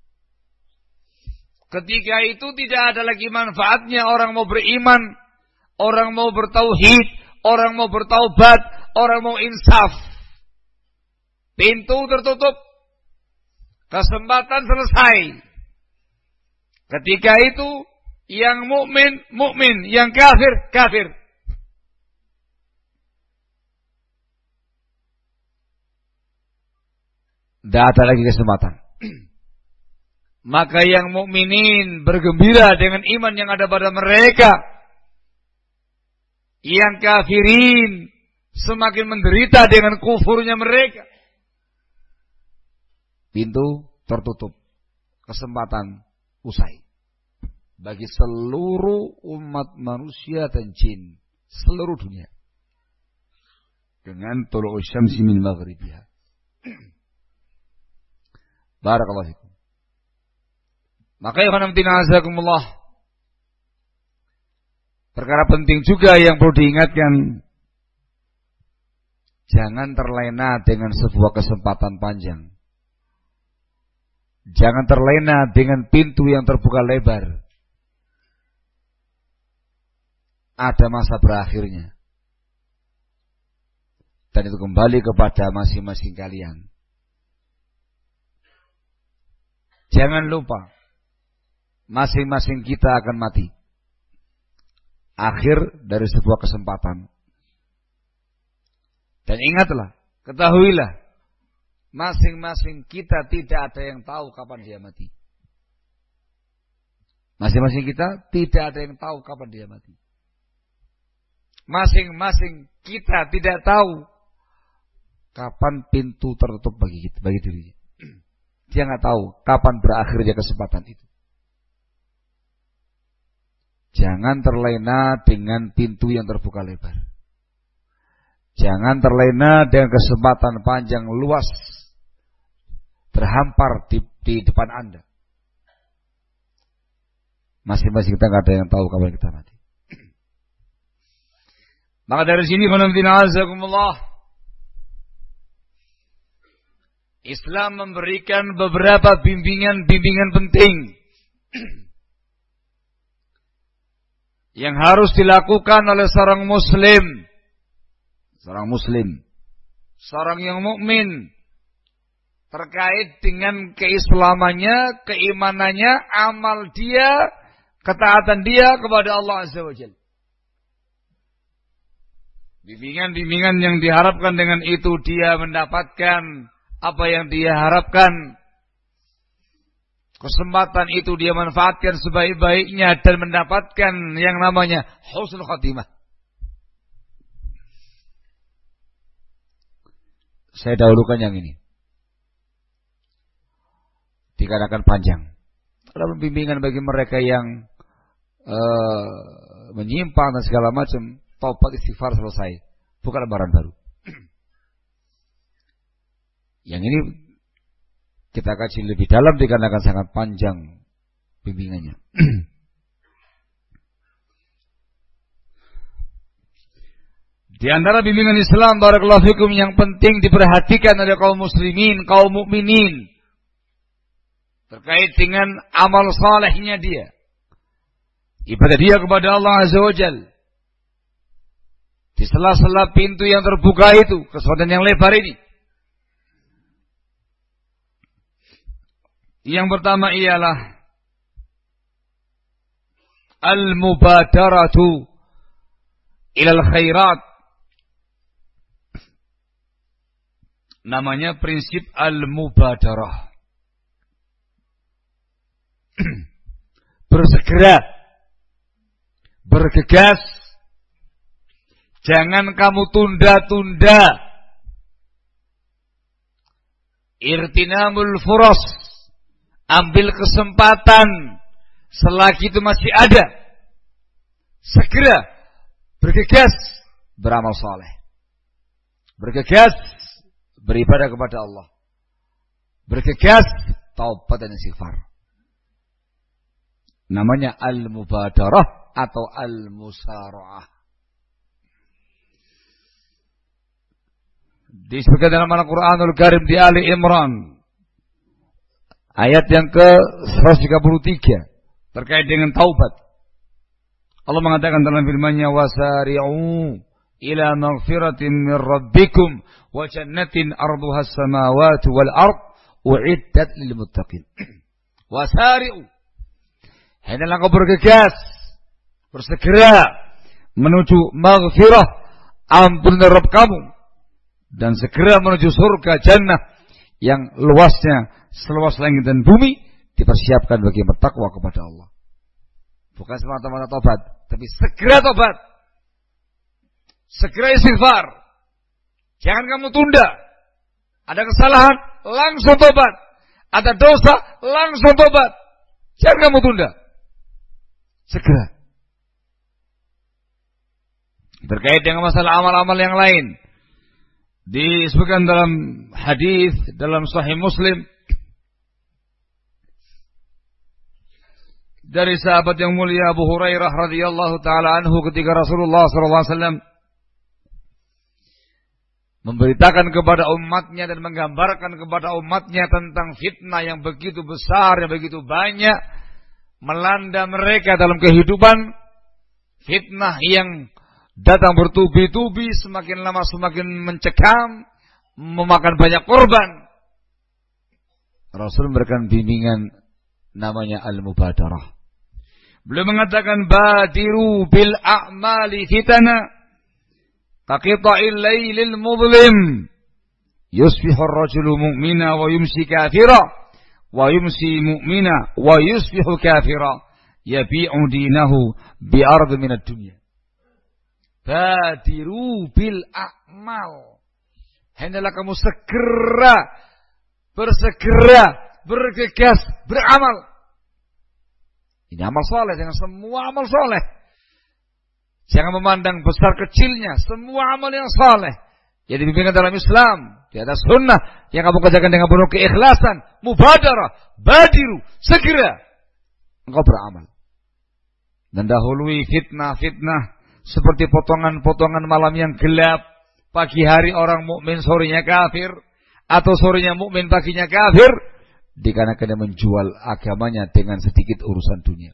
Ketika itu tidak ada lagi manfaatnya orang mau beriman, orang mau bertauhid, orang mau bertaubat, orang mau insaf. Pintu tertutup, kesempatan selesai. Ketika itu yang mukmin mukmin, yang kafir kafir. Tidak ada lagi kesempatan. Maka yang mukminin bergembira dengan iman yang ada pada mereka. Yang kafirin semakin menderita dengan kufurnya mereka. Pintu tertutup. Kesempatan usai. Bagi seluruh umat manusia dan jin. Seluruh dunia. Dengan tulu'u syamsi min maghribiha. Barakallahu fikum. Maka ya khonamtina azakumullah, perkara penting juga yang perlu diingatkan, jangan terlena dengan sebuah kesempatan panjang. Jangan terlena dengan pintu yang terbuka lebar. Ada masa berakhirnya. Dan itu kembali kepada masing-masing kalian. Jangan lupa, masing-masing kita akan mati. Akhir dari sebuah kesempatan. Dan ingatlah, ketahuilah, masing-masing kita tidak ada yang tahu kapan dia mati. Masing-masing kita tidak ada yang tahu kapan dia mati. Masing-masing kita tidak tahu kapan pintu tertutup bagi kita, bagi dirinya. Dia nggak tahu kapan berakhirnya kesempatan itu. Jangan terlena dengan pintu yang terbuka lebar. Jangan terlena dengan kesempatan panjang luas terhampar di, di depan Anda. Masing-masing kita nggak ada yang tahu kapan kita mati. Maka dari sini azakumullah, Islam memberikan beberapa bimbingan-bimbingan penting yang harus dilakukan oleh seorang muslim, seorang muslim, seorang yang mukmin terkait dengan keislamannya, keimanannya, amal dia, ketaatan dia kepada Allah Azza wa Jalla. Bimbingan-bimbingan yang diharapkan dengan itu dia mendapatkan apa yang dia harapkan. Kesempatan itu dia manfaatkan sebaik-baiknya dan mendapatkan yang namanya husnul khatimah. Saya dahulukan yang ini. Dikarenakan panjang. Ada bimbingan bagi mereka yang uh, menyimpang dan segala macam. Taubat istighfar selesai. Bukan lembaran baru. Yang ini kita kaji lebih dalam dikarenakan sangat panjang bimbingannya. Di antara bimbingan Islam barakallahu fikum yang penting diperhatikan oleh kaum muslimin, kaum mukminin terkait dengan amal salehnya dia, ibadah dia kepada Allah Azza wa Jalla. Di sela-sela pintu yang terbuka itu, kesempatan yang lebar ini, yang pertama ialah al-mubadaratu ilal khairat. Namanya prinsip al-mubadarah. Bersegera, bergegas. Jangan kamu tunda-tunda. Irtinamul furas. Ambil kesempatan selagi itu masih ada. Segera bergegas beramal saleh. Bergegas beribadah kepada Allah. Bergegas taubat dan istighfar. Namanya al-mubadarah atau al-musara'ah. Disebutkan dalam Al-Quranul Karim di Ali Imran ayat yang ke seratus tiga puluh tiga terkait dengan taubat. Allah mengatakan dalam firman-Nya, wasari'u ila maghfiratin min rabbikum wa jannatin arduha as-samawati wal ard u'iddat lil muttaqin. Wasari'u, hendaklah kau bergegas, bersegera menuju maghfirah, ampun dari Rabb kamu, dan segera menuju surga jannah yang luasnya seluas langit dan bumi, dipersiapkan bagi yang bertakwa kepada Allah. Bukan semata-mata tobat, tapi segera tobat, segera istighfar. Jangan kamu tunda. Ada kesalahan, langsung tobat. Ada dosa, langsung tobat. Jangan kamu tunda. Segera. Terkait dengan masalah amal-amal yang lain, disebutkan dalam hadis dalam Sahih Muslim dari sahabat yang mulia Abu Hurairah radhiyallahu taala anhu, ketika Rasulullah sallallahu alaihi wasallam memberitakan kepada umatnya dan menggambarkan kepada umatnya tentang fitnah yang begitu besar, yang begitu banyak melanda mereka dalam kehidupan, fitnah yang datang bertubi-tubi, semakin lama semakin mencekam, memakan banyak korban. Rasul memberikan bimbingan namanya al-mubadarah. Beliau mengatakan, badiru bil a'mali fitana kaqita'il lailil mudlim yusbihu ar-rajulu mu'mina wa yumsi kafira wa yumsi mu'mina wa yusbihu kafira yabi'u dinahu bi ardh min ad-dunya. Badiru bil a'mal, hendaklah kamu segera bersegera bergegas beramal. Ini amal soleh, dengan semua amal soleh. Jangan memandang besar kecilnya, semua amal yang soleh yang dibimbingkan dalam Islam, di atas sunnah, yang kamu kerjakan dengan penuh keikhlasan, mubadarah, badiru, segera engkau beramal. Dan dahului fitnah-fitnah seperti potongan-potongan malam yang gelap. Pagi hari orang mukmin, sorenya kafir, atau sorenya mukmin, paginya kafir, dikarenakan dia menjual agamanya dengan sedikit urusan dunia.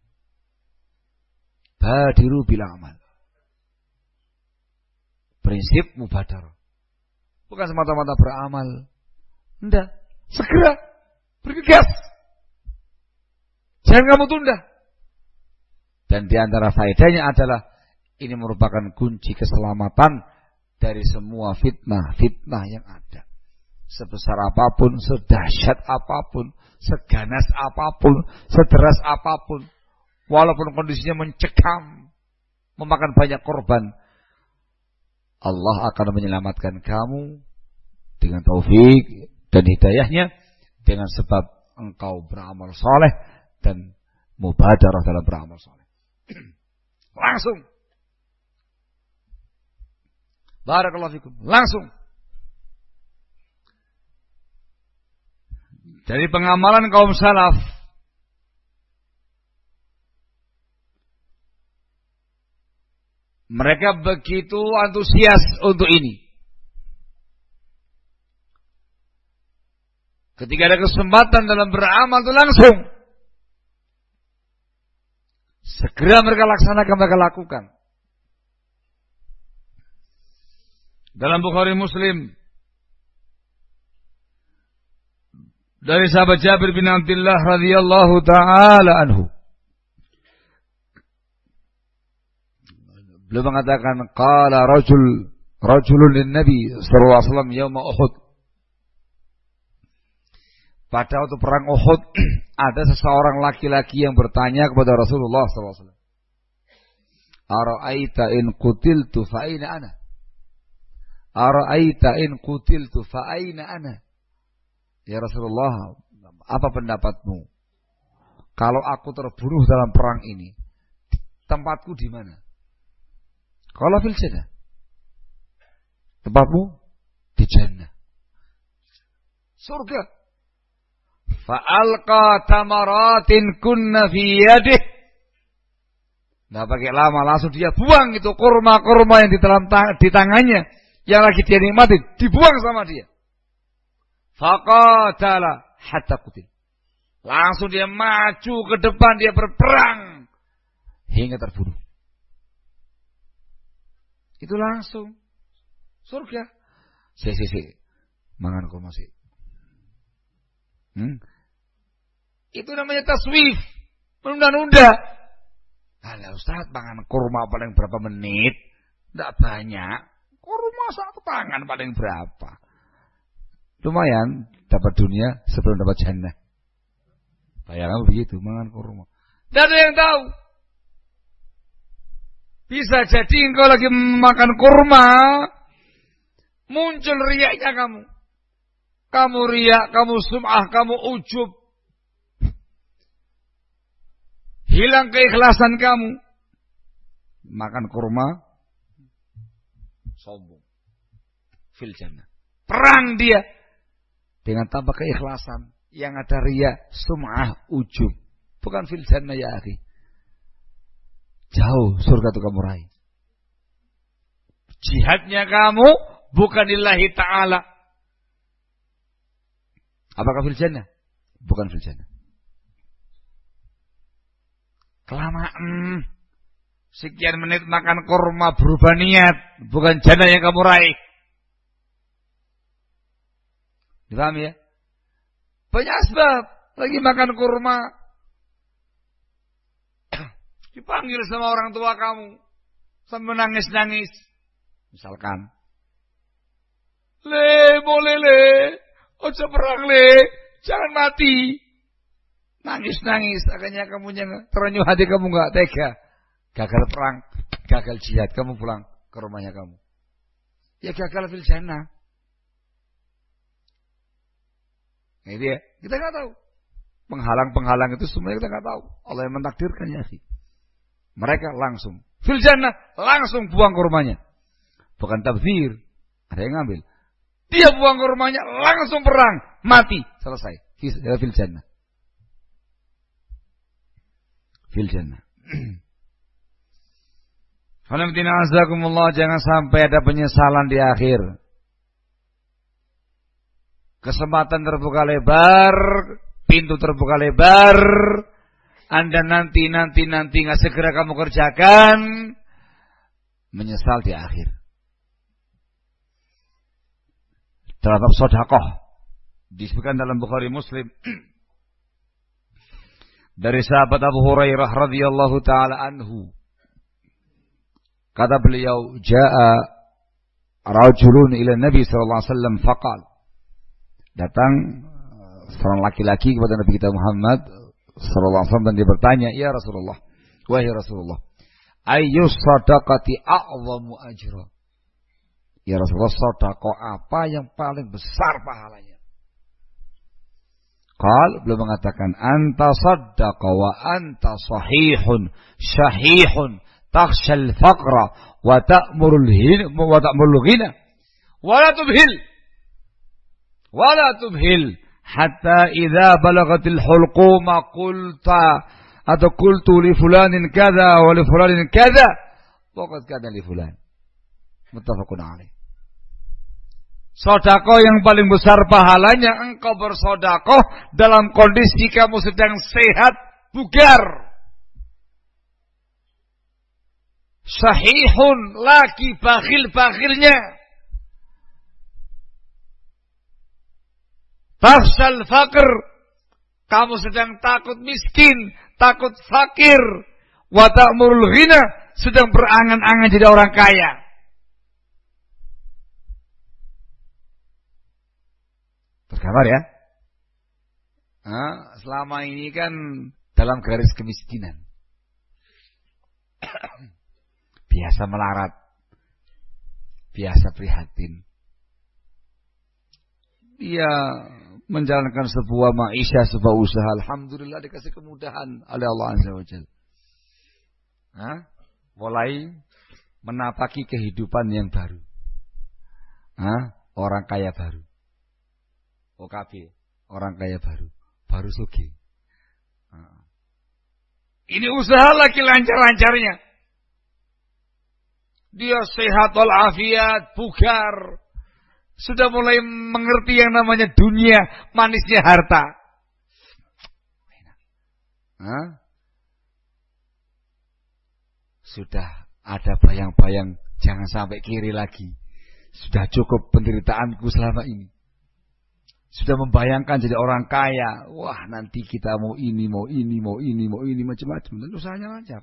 Badiru bil amal. Prinsip mubadarah. Bukan semata-mata beramal. Tidak. Segera. Bergegas. Jangan kamu tunda. Dan di antara faedahnya adalah ini merupakan kunci keselamatan dari semua fitnah-fitnah yang ada. Sebesar apapun, sedahsyat apapun, seganas apapun, sederas apapun, walaupun kondisinya mencekam, memakan banyak korban, Allah akan menyelamatkan kamu dengan taufik dan hidayahnya, dengan sebab engkau beramal soleh dan mubadarah dalam beramal soleh. Langsung. Barakallahu fikum. Langsung. Dari pengamalan kaum salaf, mereka begitu antusias untuk ini. Ketika ada kesempatan dalam beramal itu langsung segera mereka laksanakan, mereka lakukan. Dalam Bukhari Muslim dari sahabat Jabir bin Abdullah radhiyallahu taala anhu, beliau mengatakan, qala rajul rajulun lin Nabi sallallahu alaihi wasallam yauma Uhud. Pada waktu perang Uhud ada seseorang laki-laki yang bertanya kepada Rasulullah sallallahu alaihi wasallam, ara'aita in qutiltu fa aina ana? Ara'aita in qutiltu fa aina ana? Ya Rasulullah, apa pendapatmu kalau aku terbunuh dalam perang ini, tempatku di mana? Qala fil jannah. Tempatmu di jannah, surga. Fa'alqa tamaratin kunna fi yadih. Nggak pakai lama, langsung dia buang itu kurma-kurma yang di dalam tang- di tangannya, yang lagi dia nikmati dibuang sama dia. Faqatala hatta qutil. Langsung dia maju ke depan, dia berperang hingga terbunuh. Itu langsung surga. Si si si, mangan kurma sih. Hmm? Itu namanya taswif, menunda-nunda. Alah Ustaz, mangan kurma paling berapa menit? Tidak banyak. Kurma satu tangan paling berapa? Lumayan dapat dunia sebelum dapat jannah. Bayangkan begitu, mangan kurma. Tidak ada yang tahu. Bisa jadi engkau lagi makan kurma, muncul riaknya kamu. Kamu riak, kamu sum'ah, kamu ujub. Hilang keikhlasan kamu. Makan kurma, sombong. Fil jannah. Perang dia. Dengan tanpa keikhlasan. Yang ada riak, sum'ah, ujub. Bukan fil jannah ya akhi. Jauh surga itu kamu raih. Jihadnya kamu bukan lillahi ta'ala. Apakah fil jannah? Bukan fil jannah. Kelamaan. Sekian menit makan kurma berubah niat. Bukan jannah yang kamu raih. Dipahami ya? Banyak sebab. Lagi makan kurma. Dipanggil sama orang tua kamu. Sampai nangis-nangis. Misalkan. Le, boleh le. Ojo perang le. Jangan mati. Nangis-nangis. Akhirnya kamu yang terenyuh hati kamu gak tega. Gagal perang. Gagal jihad. Kamu pulang ke rumahnya kamu. Ya gagal fil jannah. Nah, itu ya. Kita gak tahu. Penghalang-penghalang itu semuanya kita gak tahu. Allah yang mentakdirkan ya sih. Mereka langsung fil jannah, langsung buang kurmanya. Bukan tabdzir, ada yang ngambil. Dia buang kurmanya, langsung perang, mati, selesai. Fil jannah. Fil jannah. Alhamdulillah azakumullah, jangan sampai ada penyesalan di akhir. Kesempatan terbuka lebar, pintu terbuka lebar. Anda nanti, nanti, nanti nggak segera kamu kerjakan, menyesal di akhir. Terhadap sedekah disebutkan dalam Bukhari Muslim dari sahabat Abu Hurairah radhiyallahu taala anhu. Kata beliau, "Jaa rajulun ila Nabi sallallahu alaihi wasallam faqal." Datang seorang laki-laki kepada Nabi kita Muhammad sallallahu alaihi wasallam dan dia bertanya, "Ya Rasulullah, wahai Rasulullah, ayyus sadaqati a'zamu ajra?" Ya Rasulullah, sedekah apa yang paling besar pahalanya? Qal, beliau mengatakan, "Anta saddaqa wa anta sahihun syahihun takhshal faqra wa ta'murul hin wa ta'murul ghina wa la tubhil wa la tubhil hatta idza balagatil hulquma qulta atau qultu li fulanin kadza wa li fulanin kadza wa qad kana li fulan." Muttafaqun alaih. Sedekah yang paling besar pahalanya engkau bersedekah dalam kondisi kamu sedang sehat, bugar. Sahihun, laki bakhil-bakhilnya. Takhshal faqr, kamu sedang takut miskin, takut fakir. Wa ta'murul ghina, sedang berangan-angan jadi orang kaya. Tergambar ya? Nah, selama ini kan dalam garis kemiskinan. Biasa melarat. Biasa prihatin. Dia menjalankan sebuah ma'isyah, sebuah usaha. Alhamdulillah dikasih kemudahan oleh Allah Azza wa Jalla. Nah, mulai menapaki kehidupan yang baru. Nah, orang kaya baru. O K B, orang kaya baru, baru sugih. Nah. Ini usaha lagi lancar-lancarnya. dia sehat walafiat, bugar, sudah mulai mengerti yang namanya dunia, manisnya harta. Hah? Sudah ada bayang-bayang, jangan sampai kiri lagi. Sudah cukup penderitaanku selama ini. Sudah membayangkan jadi orang kaya. Wah, nanti kita mau ini, mau ini, mau ini, mau ini, macam-macam. Dan usahanya lancar.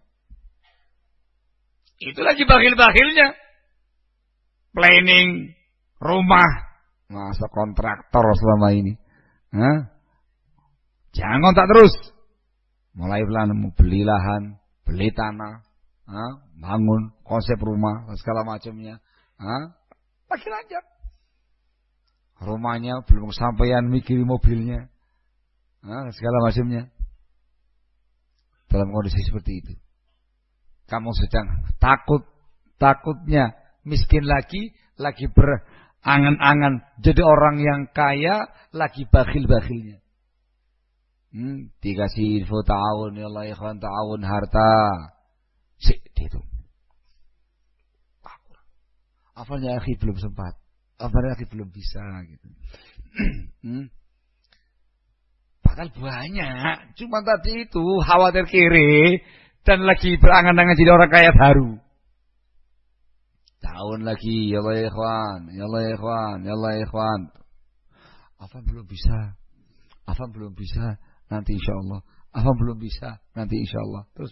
Itu lagi bakhil-bakhilnya. Planning rumah. Masa kontraktor selama ini. Hah? Jangan kontak terus. Mulai pelan mau beli lahan, beli tanah, ha? Bangun konsep rumah, segala macamnya. Makin lancar. Rumahnya belum kesampaian, mikir mobilnya, ha? Segala macamnya. Dalam kondisi seperti itu, kamu sedang takut, takutnya miskin lagi, lagi berangan-angan jadi orang yang kaya, lagi bakhil-bakhilnya. Hmm, dikasih info ta'awun, ya Allah ikhwan, ta'awun harta. Sik, itu. Apalnya akhi belum sempat. Apalnya akhi belum bisa gitu. hmm. Padahal banyak. Cuma tadi itu khawatir kiri dan lagi berangan-angan jadi orang kaya baru. Tahun lagi, ya Allah ikhwan, ya Allah ikhwan, ya Allah ikhwan. Apa belum bisa? Apa belum bisa? Nanti insya Allah. Apa belum bisa? Nanti insya Allah. Terus.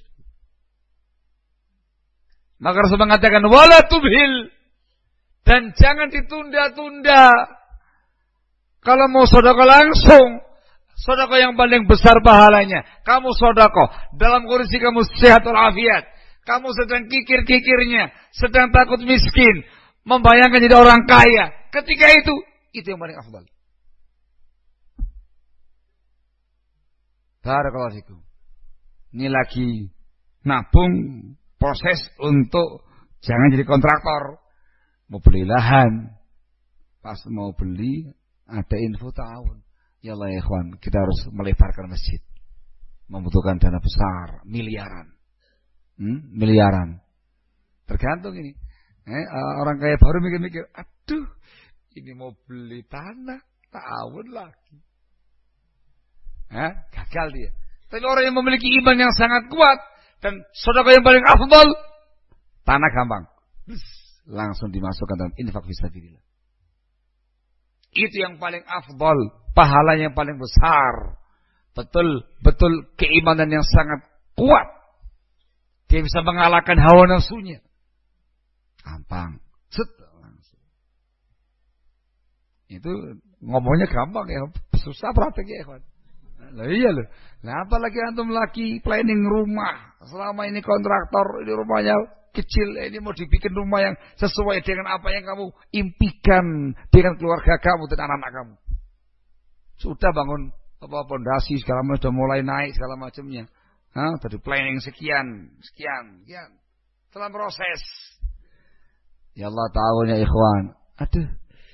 Maka Rasul mengatakan, wala tubhil. Dan jangan ditunda-tunda. Kalau mau sedekah langsung. Sedekah yang paling besar pahalanya. Kamu sedekah. Dalam kondisi kamu sehat walafiat. Kamu sedang kikir-kikirnya. Sedang takut miskin. Membayangkan jadi orang kaya. Ketika itu, itu yang paling afdal. Barakallahu fikum. Ini lagi nabung proses untuk jangan jadi kontraktor. Mau beli lahan. Pas mau beli ada info tahun. Ya Allah ya ikhwan, kita harus melebarkan masjid. Membutuhkan dana besar, miliaran. Hmm? Miliaran. Tergantung ini. Eh, orang kaya baru mikir-mikir, aduh, ini mau beli tanah, tahun lagi. Eh, gagal dia. Tapi orang yang memiliki iman yang sangat kuat dan sedekah yang paling afdal, tanah gampang, langsung dimasukkan dalam infak fisabilillah. Itu yang paling afdal, pahalanya yang paling besar. Betul, betul keimanan yang sangat kuat. Dia bisa mengalahkan hawa nafsunya. Gampang, set langsung. Itu ngomongnya gampang ya, susah prakteknya ya, kawan. Lah iya loh. Nah apalagi antum lagi planning rumah. Selama ini kontraktor, ini rumahnya kecil, ini mau dibikin rumah yang sesuai dengan apa yang kamu impikan dengan keluarga kamu dan anak-anak kamu. Sudah bangun apa pondasi segala macam, sudah mulai naik segala macamnya. Hah, tadi planning sekian, sekian, sekian. Dalam proses. Ya Allah tahu ya ikhwan. Aduh.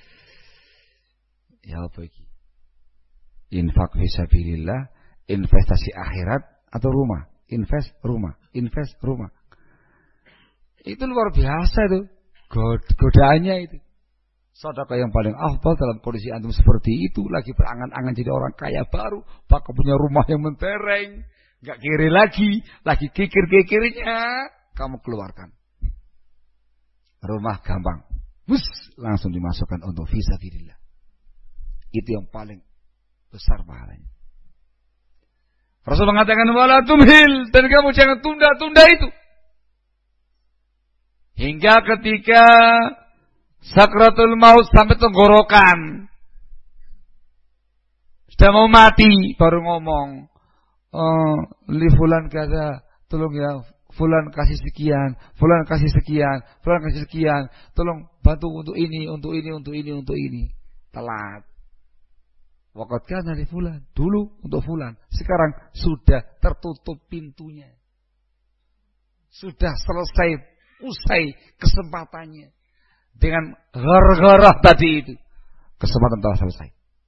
Ya apa iki? Infak fisabilillah, investasi akhirat atau rumah, invest rumah, invest rumah. Itu luar biasa itu, God, godaannya itu. Sedekah yang paling afdal dalam kondisi antum seperti itu, lagi berangan-angan jadi orang kaya baru, bahkan punya rumah yang mentereng, nggak kiri lagi, lagi kikir-kikirnya, kamu keluarkan. Rumah gampang, bus langsung dimasukkan untuk fisabilillah. Itu yang paling besar pahalanya. Rasul mengatakan wala tumhil, dan kamu jangan tunda-tunda itu. Hingga ketika sakratul maut sampai tenggorokan, sudah mau mati baru ngomong, oh, li fulan kata, tolong ya, fulan kasih sekian, fulan kasih sekian, fulan kasih sekian, tolong bantu untuk ini, untuk ini, untuk ini, untuk ini. Telat. Waqad kana li fulan, dulu untuk fulan, sekarang sudah tertutup pintunya. Sudah selesai, usai kesempatannya. Dengan gara-gara tadi itu, kesempatan telah selesai.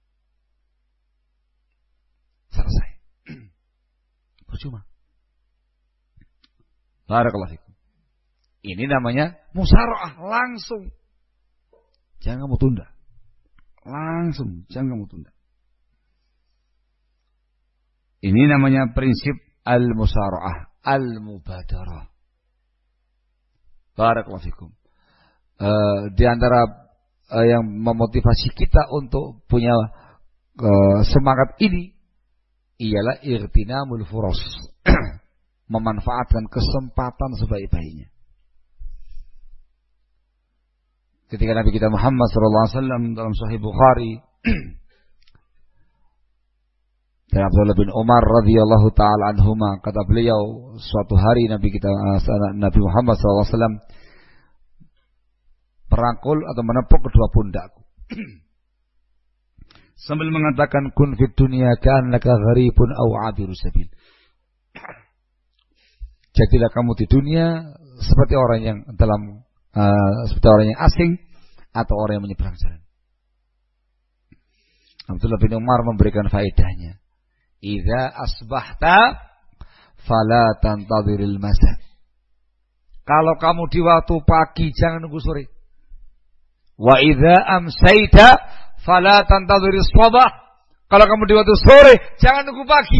Selesai. Percuma. Barakallahu fikum. Ini namanya musyawarah langsung. Jangan kamu tunda. Langsung, jangan kamu tunda. Ini namanya prinsip al-musyawarah, al-mubadarah. Barakallahu fikum. Uh, di antara uh, yang memotivasi kita untuk punya uh, semangat ini ialah irtinamul furas. Memanfaatkan kesempatan sebaik-baiknya. Ketika Nabi kita Muhammad sallallahu alaihi wasallam dalam Sahih Bukhari dan Abdullah bin Umar radhiyallahu taala anhuma, kata beliau, suatu hari Nabi kita Nabi Muhammad sallallahu alaihi wasallam merangkul atau menepuk kedua pundakku sambil mengatakan, kun fid dunya ka'annaka gharibun aw 'abiru sabil. Jadilah kamu di dunia seperti orang yang dalam Uh, seperti orang yang asing atau orang yang menyeberang jalan. Abdullah bin Umar memberikan faedahnya. Idza asbahta fala tantadhiril masa. Kalau kamu di waktu pagi jangan nunggu sore. Wa idza amsayta fala tantadhiris sabah. Kalau kamu di waktu sore jangan nunggu pagi.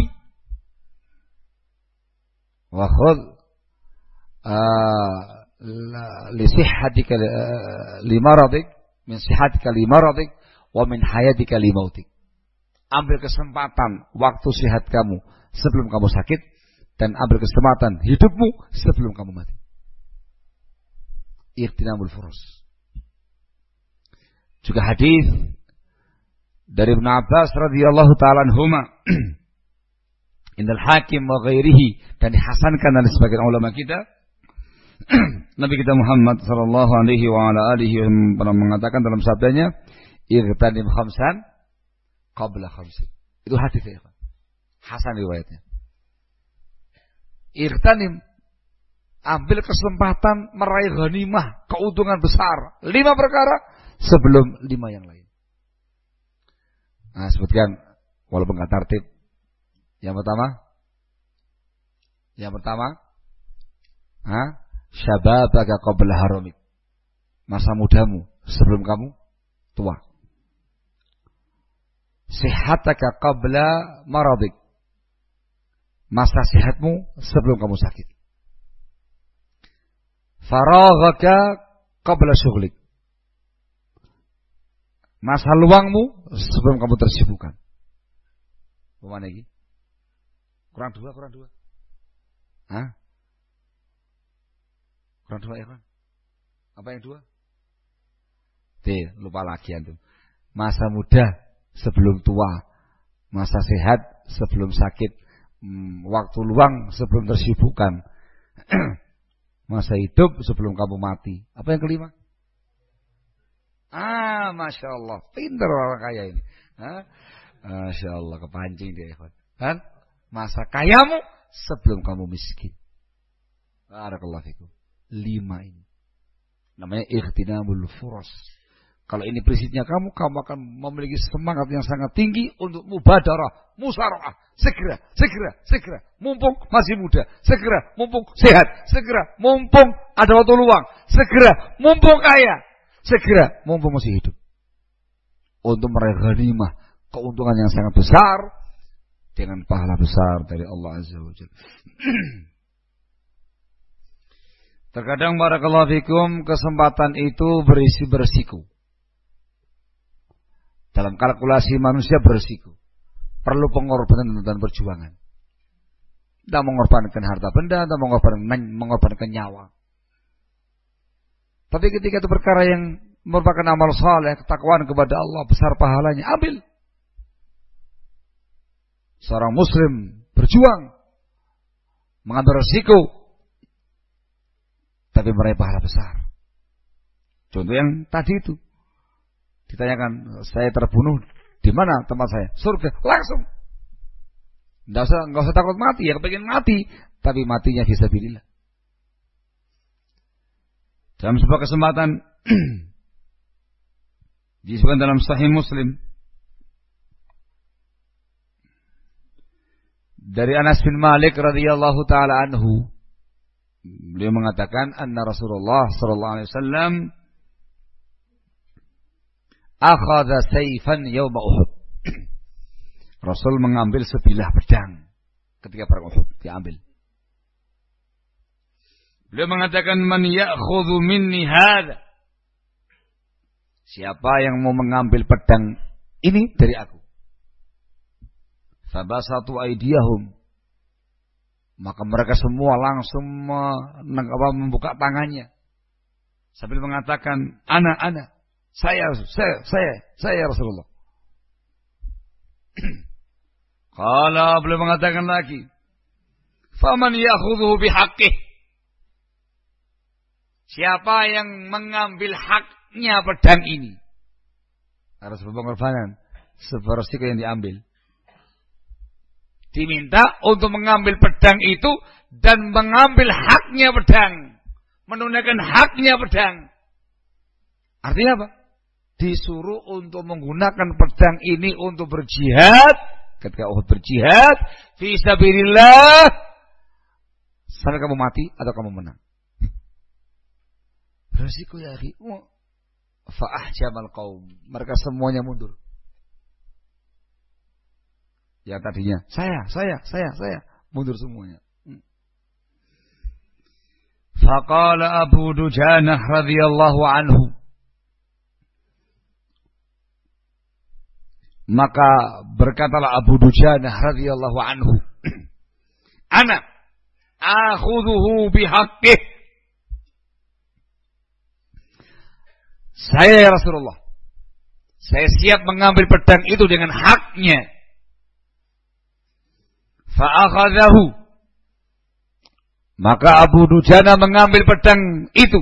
Wa khudh uh, lisihhatika limaradik min sihhatika limaradik wa min hayatika limautik. Ambil kesempatan waktu sehat kamu sebelum kamu sakit, dan ambil kesempatan hidupmu sebelum kamu mati. Irtinamul furas. Juga hadis dari Ibnu Abbas radhiyallahu taala anhuma Indal Hakim wa ghairihi, dan dihasankan oleh sebagian ulama kita. Nabi kita Muhammad sallallahu alaihi wa ala alihi pernah mengatakan dalam sabdanya, irtanim khamsan qabla khamsin. Itu hadisnya, hasan riwayatnya. Irtanim, ambil kesempatan meraih ghanimah, keuntungan besar, lima perkara sebelum lima yang lain. Nah, sebutkan walaupun enggak tertib. Yang pertama, yang pertama, ha? Syababaka qabla haramik. Masa mudamu sebelum kamu tua. Sihataka qabla maradik. Masa sehatmu sebelum kamu sakit. Faraghaka qabla syughlik. Masa luangmu sebelum kamu tersibukkan. Kemana lagi? Kurang dua, kurang dua. Hah? Kurang dua ya kan? Apa yang dua? D, lupa lagi antum. Masa muda sebelum tua, masa sehat sebelum sakit, hmm, waktu luang sebelum tersibukkan, masa hidup sebelum kamu mati. Apa yang kelima? Ah, masya Allah, pintar orang kaya ini. Hah? Masya Allah, kepancing dia, kan? Masa kayamu sebelum kamu miskin. Barakallahu fikum. Lima ini namanya ikhtinamul furas. Kalau ini prinsipnya kamu, kamu akan memiliki semangat yang sangat tinggi untuk mubadarah, musyawarah, segera, segera, segera, mumpung masih muda, segera, mumpung sehat, segera, mumpung ada waktu luang, segera, mumpung kaya, segera, mumpung masih hidup, untuk meraih ghanimah, keuntungan yang sangat besar dengan pahala besar dari Allah Azza wa Jalla. Terkadang barakallahu fikum, kesempatan itu berisi berisiko. Dalam kalkulasi manusia berisiko. Perlu pengorbanan dan perjuangan. Tidak mengorbankan harta benda, tidak mengorbankan, mengorbankan nyawa. Tapi ketika itu perkara yang merupakan amal saleh, ketakwaan kepada Allah, besar pahalanya, ambil. Seorang muslim berjuang, mengambil risiko, tapi meraih pahala besar. Contoh yang tadi itu, ditanyakan, saya terbunuh di mana tempat saya? Surga, langsung. Nggak usah, nggak usah takut mati, ya pengen mati, tapi matinya fisabilillah. Dalam sebuah kesempatan disebutkan dalam Sahih Muslim dari Anas bin Malik radhiyallahu taala anhu, Beliau mengatakan anna Rasulullah sallallahu alaihi wasallam akhadha sayfan yawma Uhud. Rasul mengambil sebilah pedang ketika perang Uhud, diambil. Beliau mengatakan man ya'khudhu minni hadha. Siapa yang mau mengambil pedang ini dari aku? Fabasatu aydiyahum. Maka mereka semua langsung membuka tangannya sambil mengatakan ana ana saya saya saya saya Rasulullah. Qala beliau mengatakan lagi, faman ya'khudhu bihaqqih. Siapa yang mengambil haknya pedang ini? Harus berpengorbanan seperti yang diambil. Diminta untuk mengambil pedang itu dan mengambil haknya pedang. Menunaikan haknya pedang. Artinya apa? Disuruh untuk menggunakan pedang ini untuk berjihad. Ketika Uhud berjihad. Fisabilillah. Sampai kamu mati atau kamu menang. Resiko ya akhi. Fa'ahjamal qaum. Mereka semuanya mundur. Yang tadinya saya, saya, saya, saya mundur semuanya. Hmm. Faqala Abu Dujanah radhiyallahu anhu. Maka berkatalah Abu Dujanah radhiyallahu anhu, ana akhudhuhu bihaqqih. Saya ya Rasulullah, saya siap mengambil pedang itu dengan haknya. Fa'akhadhahu. Maka Abu Dujana mengambil pedang itu.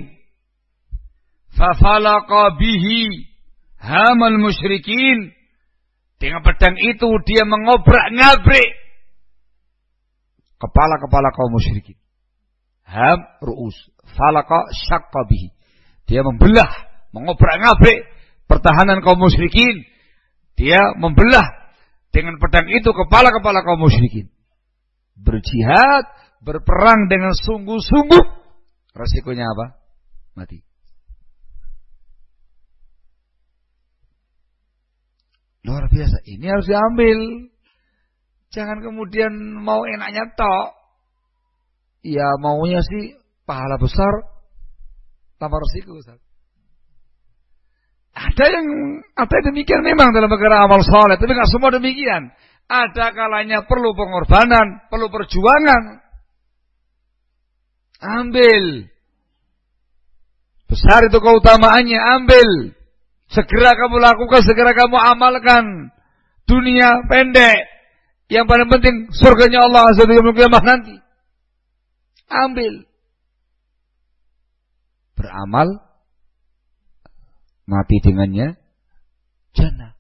Fafalaqa bihi hamal musyrikin. Dengan pedang itu dia mengobrak-ngabrik kepala-kepala kaum musyrikin. Ham ru'us. Falaqa syaqqa bihi. Dia membelah, mengobrak-ngabrik pertahanan kaum musyrikin. Dia membelah dengan pedang itu kepala-kepala kaum musyrikin. Berjihad, berperang dengan sungguh-sungguh, resikonya apa? Mati. Luar biasa. Ini harus diambil. Jangan kemudian mau enaknya tok. Ya maunya sih pahala besar tanpa resiko. Ustaz. Ada yang ada yang demikian memang dalam perkara amal soleh, tapi nggak semua demikian. Ada kalanya perlu pengorbanan, perlu perjuangan. Ambil. Besar itu keutamaannya, ambil. Segera kamu lakukan, segera kamu amalkan. Dunia pendek. Yang paling penting surganya Allah Azza wa Jalla kiamat nanti. Ambil. Beramal, mati dengannya jannah.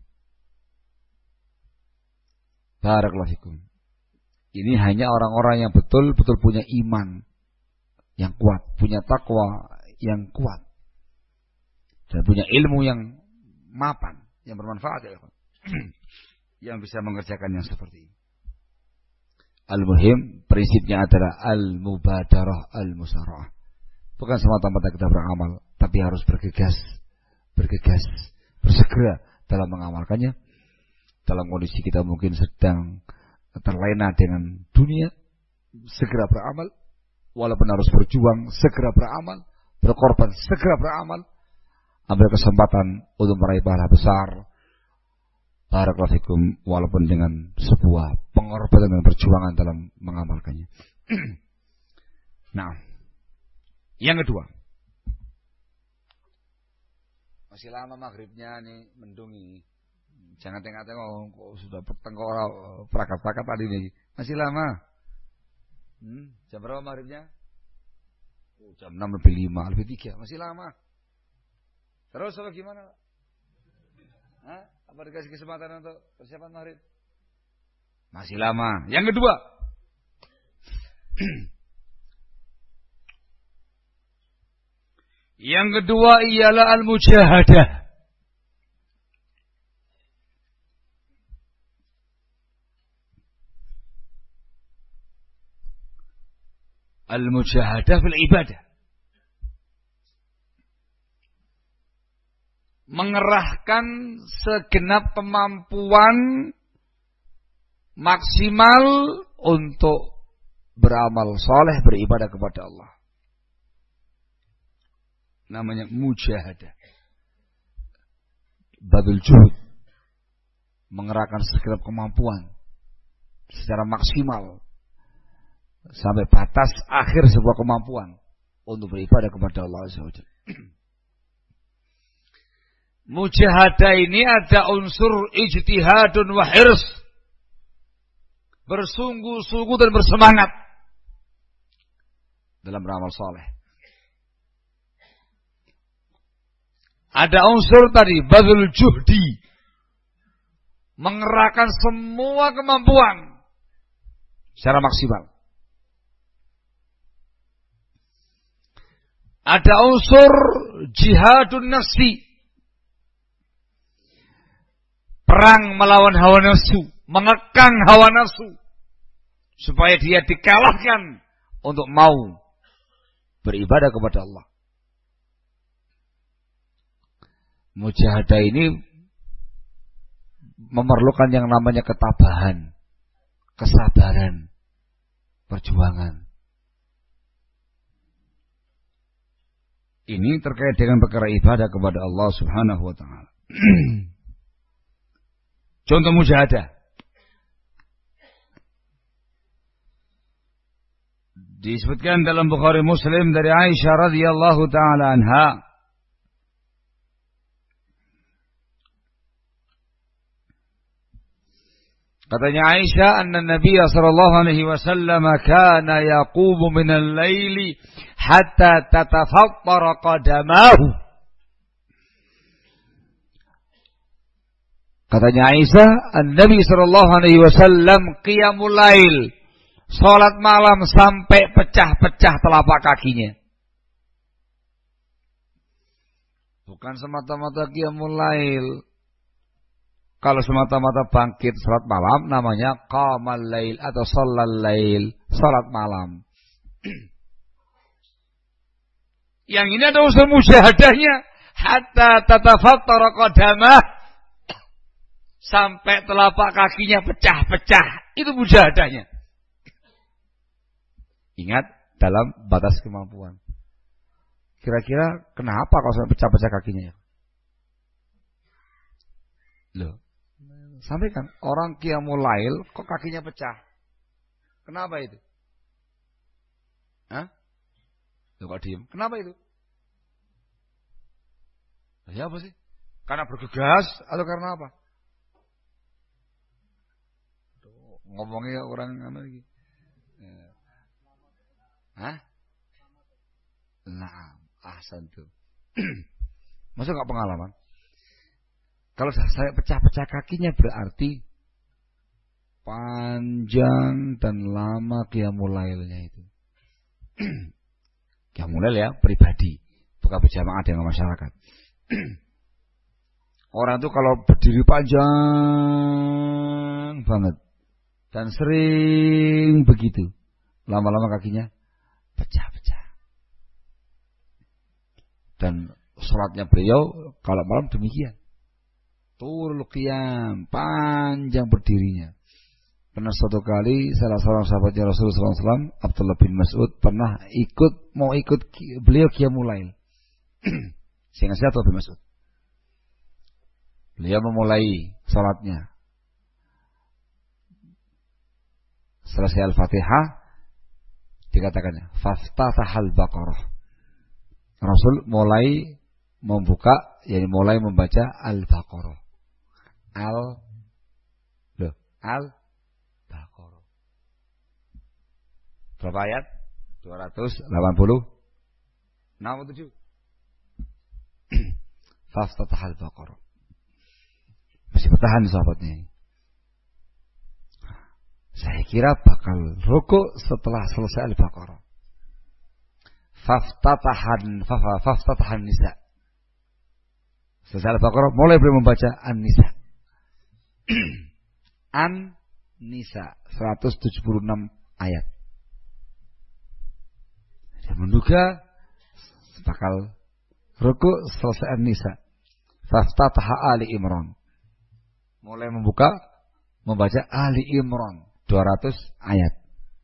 Barakallahu fikum. Ini hanya orang-orang yang betul-betul punya iman yang kuat, punya takwa yang kuat, dan punya ilmu yang mapan, yang bermanfaat ya, yang bisa mengerjakan yang seperti ini. Al-muhim, prinsipnya adalah al-mubadarah al-musara'ah. Bukan semata-mata kita beramal, tapi harus bergegas, bergegas, bersegera dalam mengamalkannya. Dalam kondisi kita mungkin sedang terlena dengan dunia, segera beramal. Walaupun harus berjuang, segera beramal. Berkorban, segera beramal. Ambil kesempatan untuk meraih pahala besar. Barakallahu fikum, walaupun dengan sebuah pengorbanan dan perjuangan dalam mengamalkannya. Nah, yang kedua. Masih lama maghribnya nih, mendung ini. Jangan tengok-tengok, kok sudah tengkorak perakat-perakat tadi nih. Masih lama. Hmm, jam berapa maghribnya? Oh, jam enam lebih lima, lebih tiga. Masih lama. Terus apa gimana? Hah? Apa dikasih kesempatan untuk persiapan maghrib? Masih lama. Yang kedua. Yang kedua ialah al-mujahadah. Al-mujahadah fil ibadah. Mengerahkan segenap kemampuan maksimal untuk beramal soleh, beribadah kepada Allah. Namanya mujahadah. Badul juhud. Mengerahkan segenap kemampuan secara maksimal sampai batas akhir sebuah kemampuan untuk beribadah kepada Allah Azza wa Jalla. Mujahadah ini ada unsur ijtihadun wa hirs. Bersungguh-sungguh dan bersemangat dalam beramal soleh. Ada unsur tadi, badul juhdi. Mengerahkan semua kemampuan secara maksimal. Ada unsur jihadun nafsi. Perang melawan hawa nafsu, mengekang hawa nafsu supaya dia dikalahkan untuk mau beribadah kepada Allah. Mujahadah ini memerlukan yang namanya ketabahan, kesabaran, perjuangan. Ini terkait dengan perkara ibadah kepada Allah Subhanahu wa taala. Contoh mujahadah. Disebutkan dalam Bukhari Muslim dari Aisyah radhiyallahu taala anha. Katanya Aisyah, anna Nabi sallallahu alaihi wasallam kana yaqumu min al-laili hatta tatafattara qadamahu. Katanya Aisyah, Nabi sallallahu alaihi wasallam qiyamul lail, salat malam sampai pecah-pecah telapak kakinya. Bukan semata-mata qiyamul lail. Kalau semata-mata bangkit salat malam namanya qamal lail atau shallal lail, salat malam. Yang ini ada unsur mujahadahnya, hatta tatafattara qadamah, sampai telapak kakinya pecah-pecah. Itu mujahadahnya. Ingat, dalam batas kemampuan. Kira-kira kenapa kalau sampai pecah-pecah kakinya? Loh, sampai kan orang qiyamul lail kok kakinya pecah? Kenapa itu? Hah? Loh, kok diem? Kenapa itu? Ya apa sih? Karena bergegas atau karena apa? Ngomongnya orang apa lagi? Hah? Nah, ahsan tuh. Masa enggak pengalaman? Kalau saya pecah-pecah kakinya berarti panjang dan lama qiyamul lailnya itu. Qiyamul lail ya pribadi, bukan berjamaah dengan masyarakat. Orang itu kalau berdiri panjang banget dan sering begitu, lama-lama kakinya pecah-pecah. Dan sholatnya beliau kalau malam demikian, turul qiyam, panjang berdirinya. Pernah suatu kali salah seorang sahabatnya Rasulullah sallallahu alaihi wasallam, Abdullah bin Mas'ud, pernah ikut mau ikut beliau qiyamul lail. Sehingga saya Abdullah bin Mas'ud. Beliau memulai salatnya. Selesai Al-Fatihah, dikatakannya faftatahal Baqarah. Rasul mulai membuka, yakni mulai membaca Al-Baqarah. Al loh, Al-Baqarah. Berapa ayat? dua ratus delapan puluh enam atau tujuh. Faftatahal Baqarah. Masih bertahan sahabatnya ini. Saya kira bakal rukuk setelah selesai Al-Baqarah. Faftatahan faftatahan nisa. Selesai Al-Baqarah mulai beliau membaca An-Nisa. An-Nisa seratus tujuh puluh enam ayat. Saya menduga bakal ruku selesai An-Nisa. Faftataha Ali Imran. Mulai membuka membaca Ali Imran dua ratus ayat.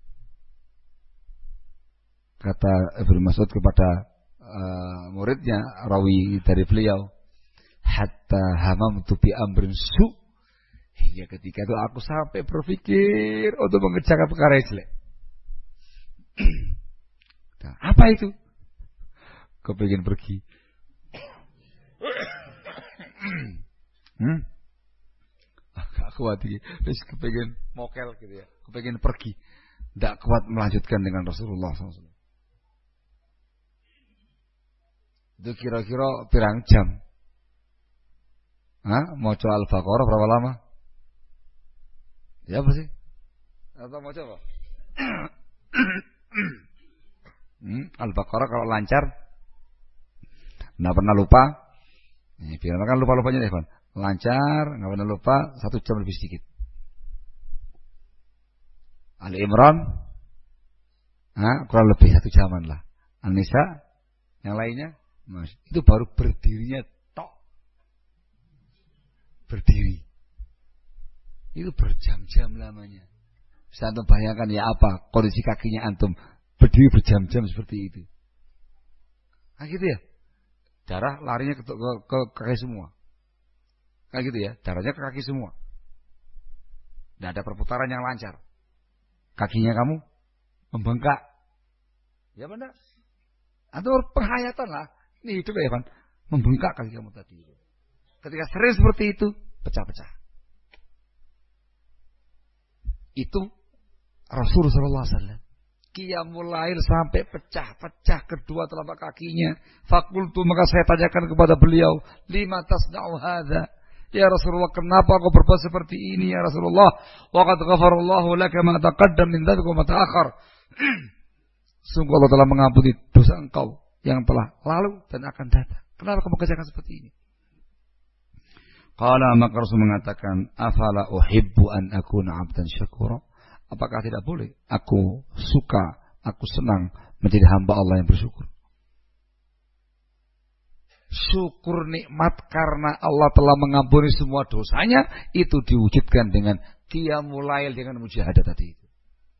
Kata Ibnu Mas'ud kepada uh, muridnya, rawi dari beliau, hatta hamamtu bi amrin su, hingga ketika itu aku sampai berpikir untuk mengerjakan perkara yang jelek. Nah, apa itu? Kepingin pergi. hmm? Gak kuat ini. Terus kepingin mokel gitu ya. Kepingin pergi. Tidak kuat melanjutkan dengan Rasulullah shallallahu alaihi wasallam. Itu kira-kira pirang jam? Hah? Mau coba Al-Baqarah berapa lama? Ya apa sih? Atau mau coba? hmm, Al-Baqarah kalau lancar, nggak pernah lupa. Ini biar kan lupa-lupanya deh, Pak. Lancar, nggak pernah lupa, satu jam lebih sedikit. Ali Imran, nah, kurang lebih satu jaman lah. An-Nisa, yang lainnya, mas, itu baru berdirinya tok. Berdiri. Itu berjam-jam lamanya. Bisa antum bayangkan ya apa kondisi kakinya antum berdiri berjam-jam seperti itu. Nah gitu ya. Darah larinya ke, ke, ke kaki semua. Kayak gitu ya. Darahnya ke kaki semua. Tidak ada perputaran yang lancar. Kakinya kamu membengkak. Ya benar. Atau penghayatan lah. Ini hidup ya Evan. Membengkak kaki kamu tadi. Ketika sering seperti itu, pecah-pecah. Itu Rasulullah shallallahu alaihi wasallam. Qiyamul lail sampai pecah-pecah kedua telapak kakinya. Fakultu, maka saya tanyakan kepada beliau, lima tasna'u hadza? Ya Rasulullah, kenapa kau berbuat seperti ini ya Rasulullah? Wa qad ghafarallahu laka ma taqaddam min dzalika wa ma ta'akhkhar. Sungguh Allah telah mengampuni dosa engkau yang telah lalu dan akan datang. Kenapa kamu kerjakan seperti ini? Qala, maka Rasul mengatakan, afala uhibbu an akuna 'abdan syakura? Apakah tidak boleh aku suka, aku senang menjadi hamba Allah yang bersyukur? Syukur nikmat karena Allah telah mengampuni semua dosanya, itu diwujudkan dengan qiyamul lail, dengan mujahadah tadi itu.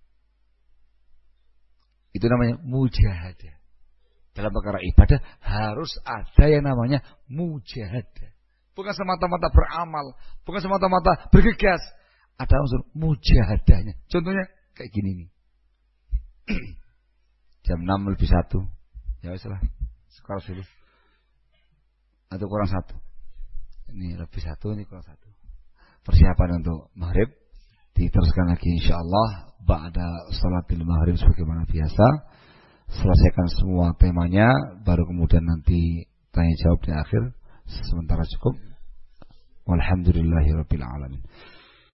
Itu namanya mujahadah. Dalam perkara ibadah harus ada yang namanya mujahadah. Bukan semata-mata beramal, bukan semata-mata bergegas. Ada unsur mujahadahnya. Contohnya kayak gini nih. Jam enam lebih satu. Ya weslah. Sekarang dulu. Atau kurang satu. Ini lebih satu, ini kurang satu. Persiapan untuk maghrib. Diteruskan lagi insyaallah ba'da salatil maghrib sebagaimana biasa. Selesaikan semua temanya, baru kemudian nanti tanya jawab di akhir. Sementara cukup. Walhamdulillahirabbil alamin.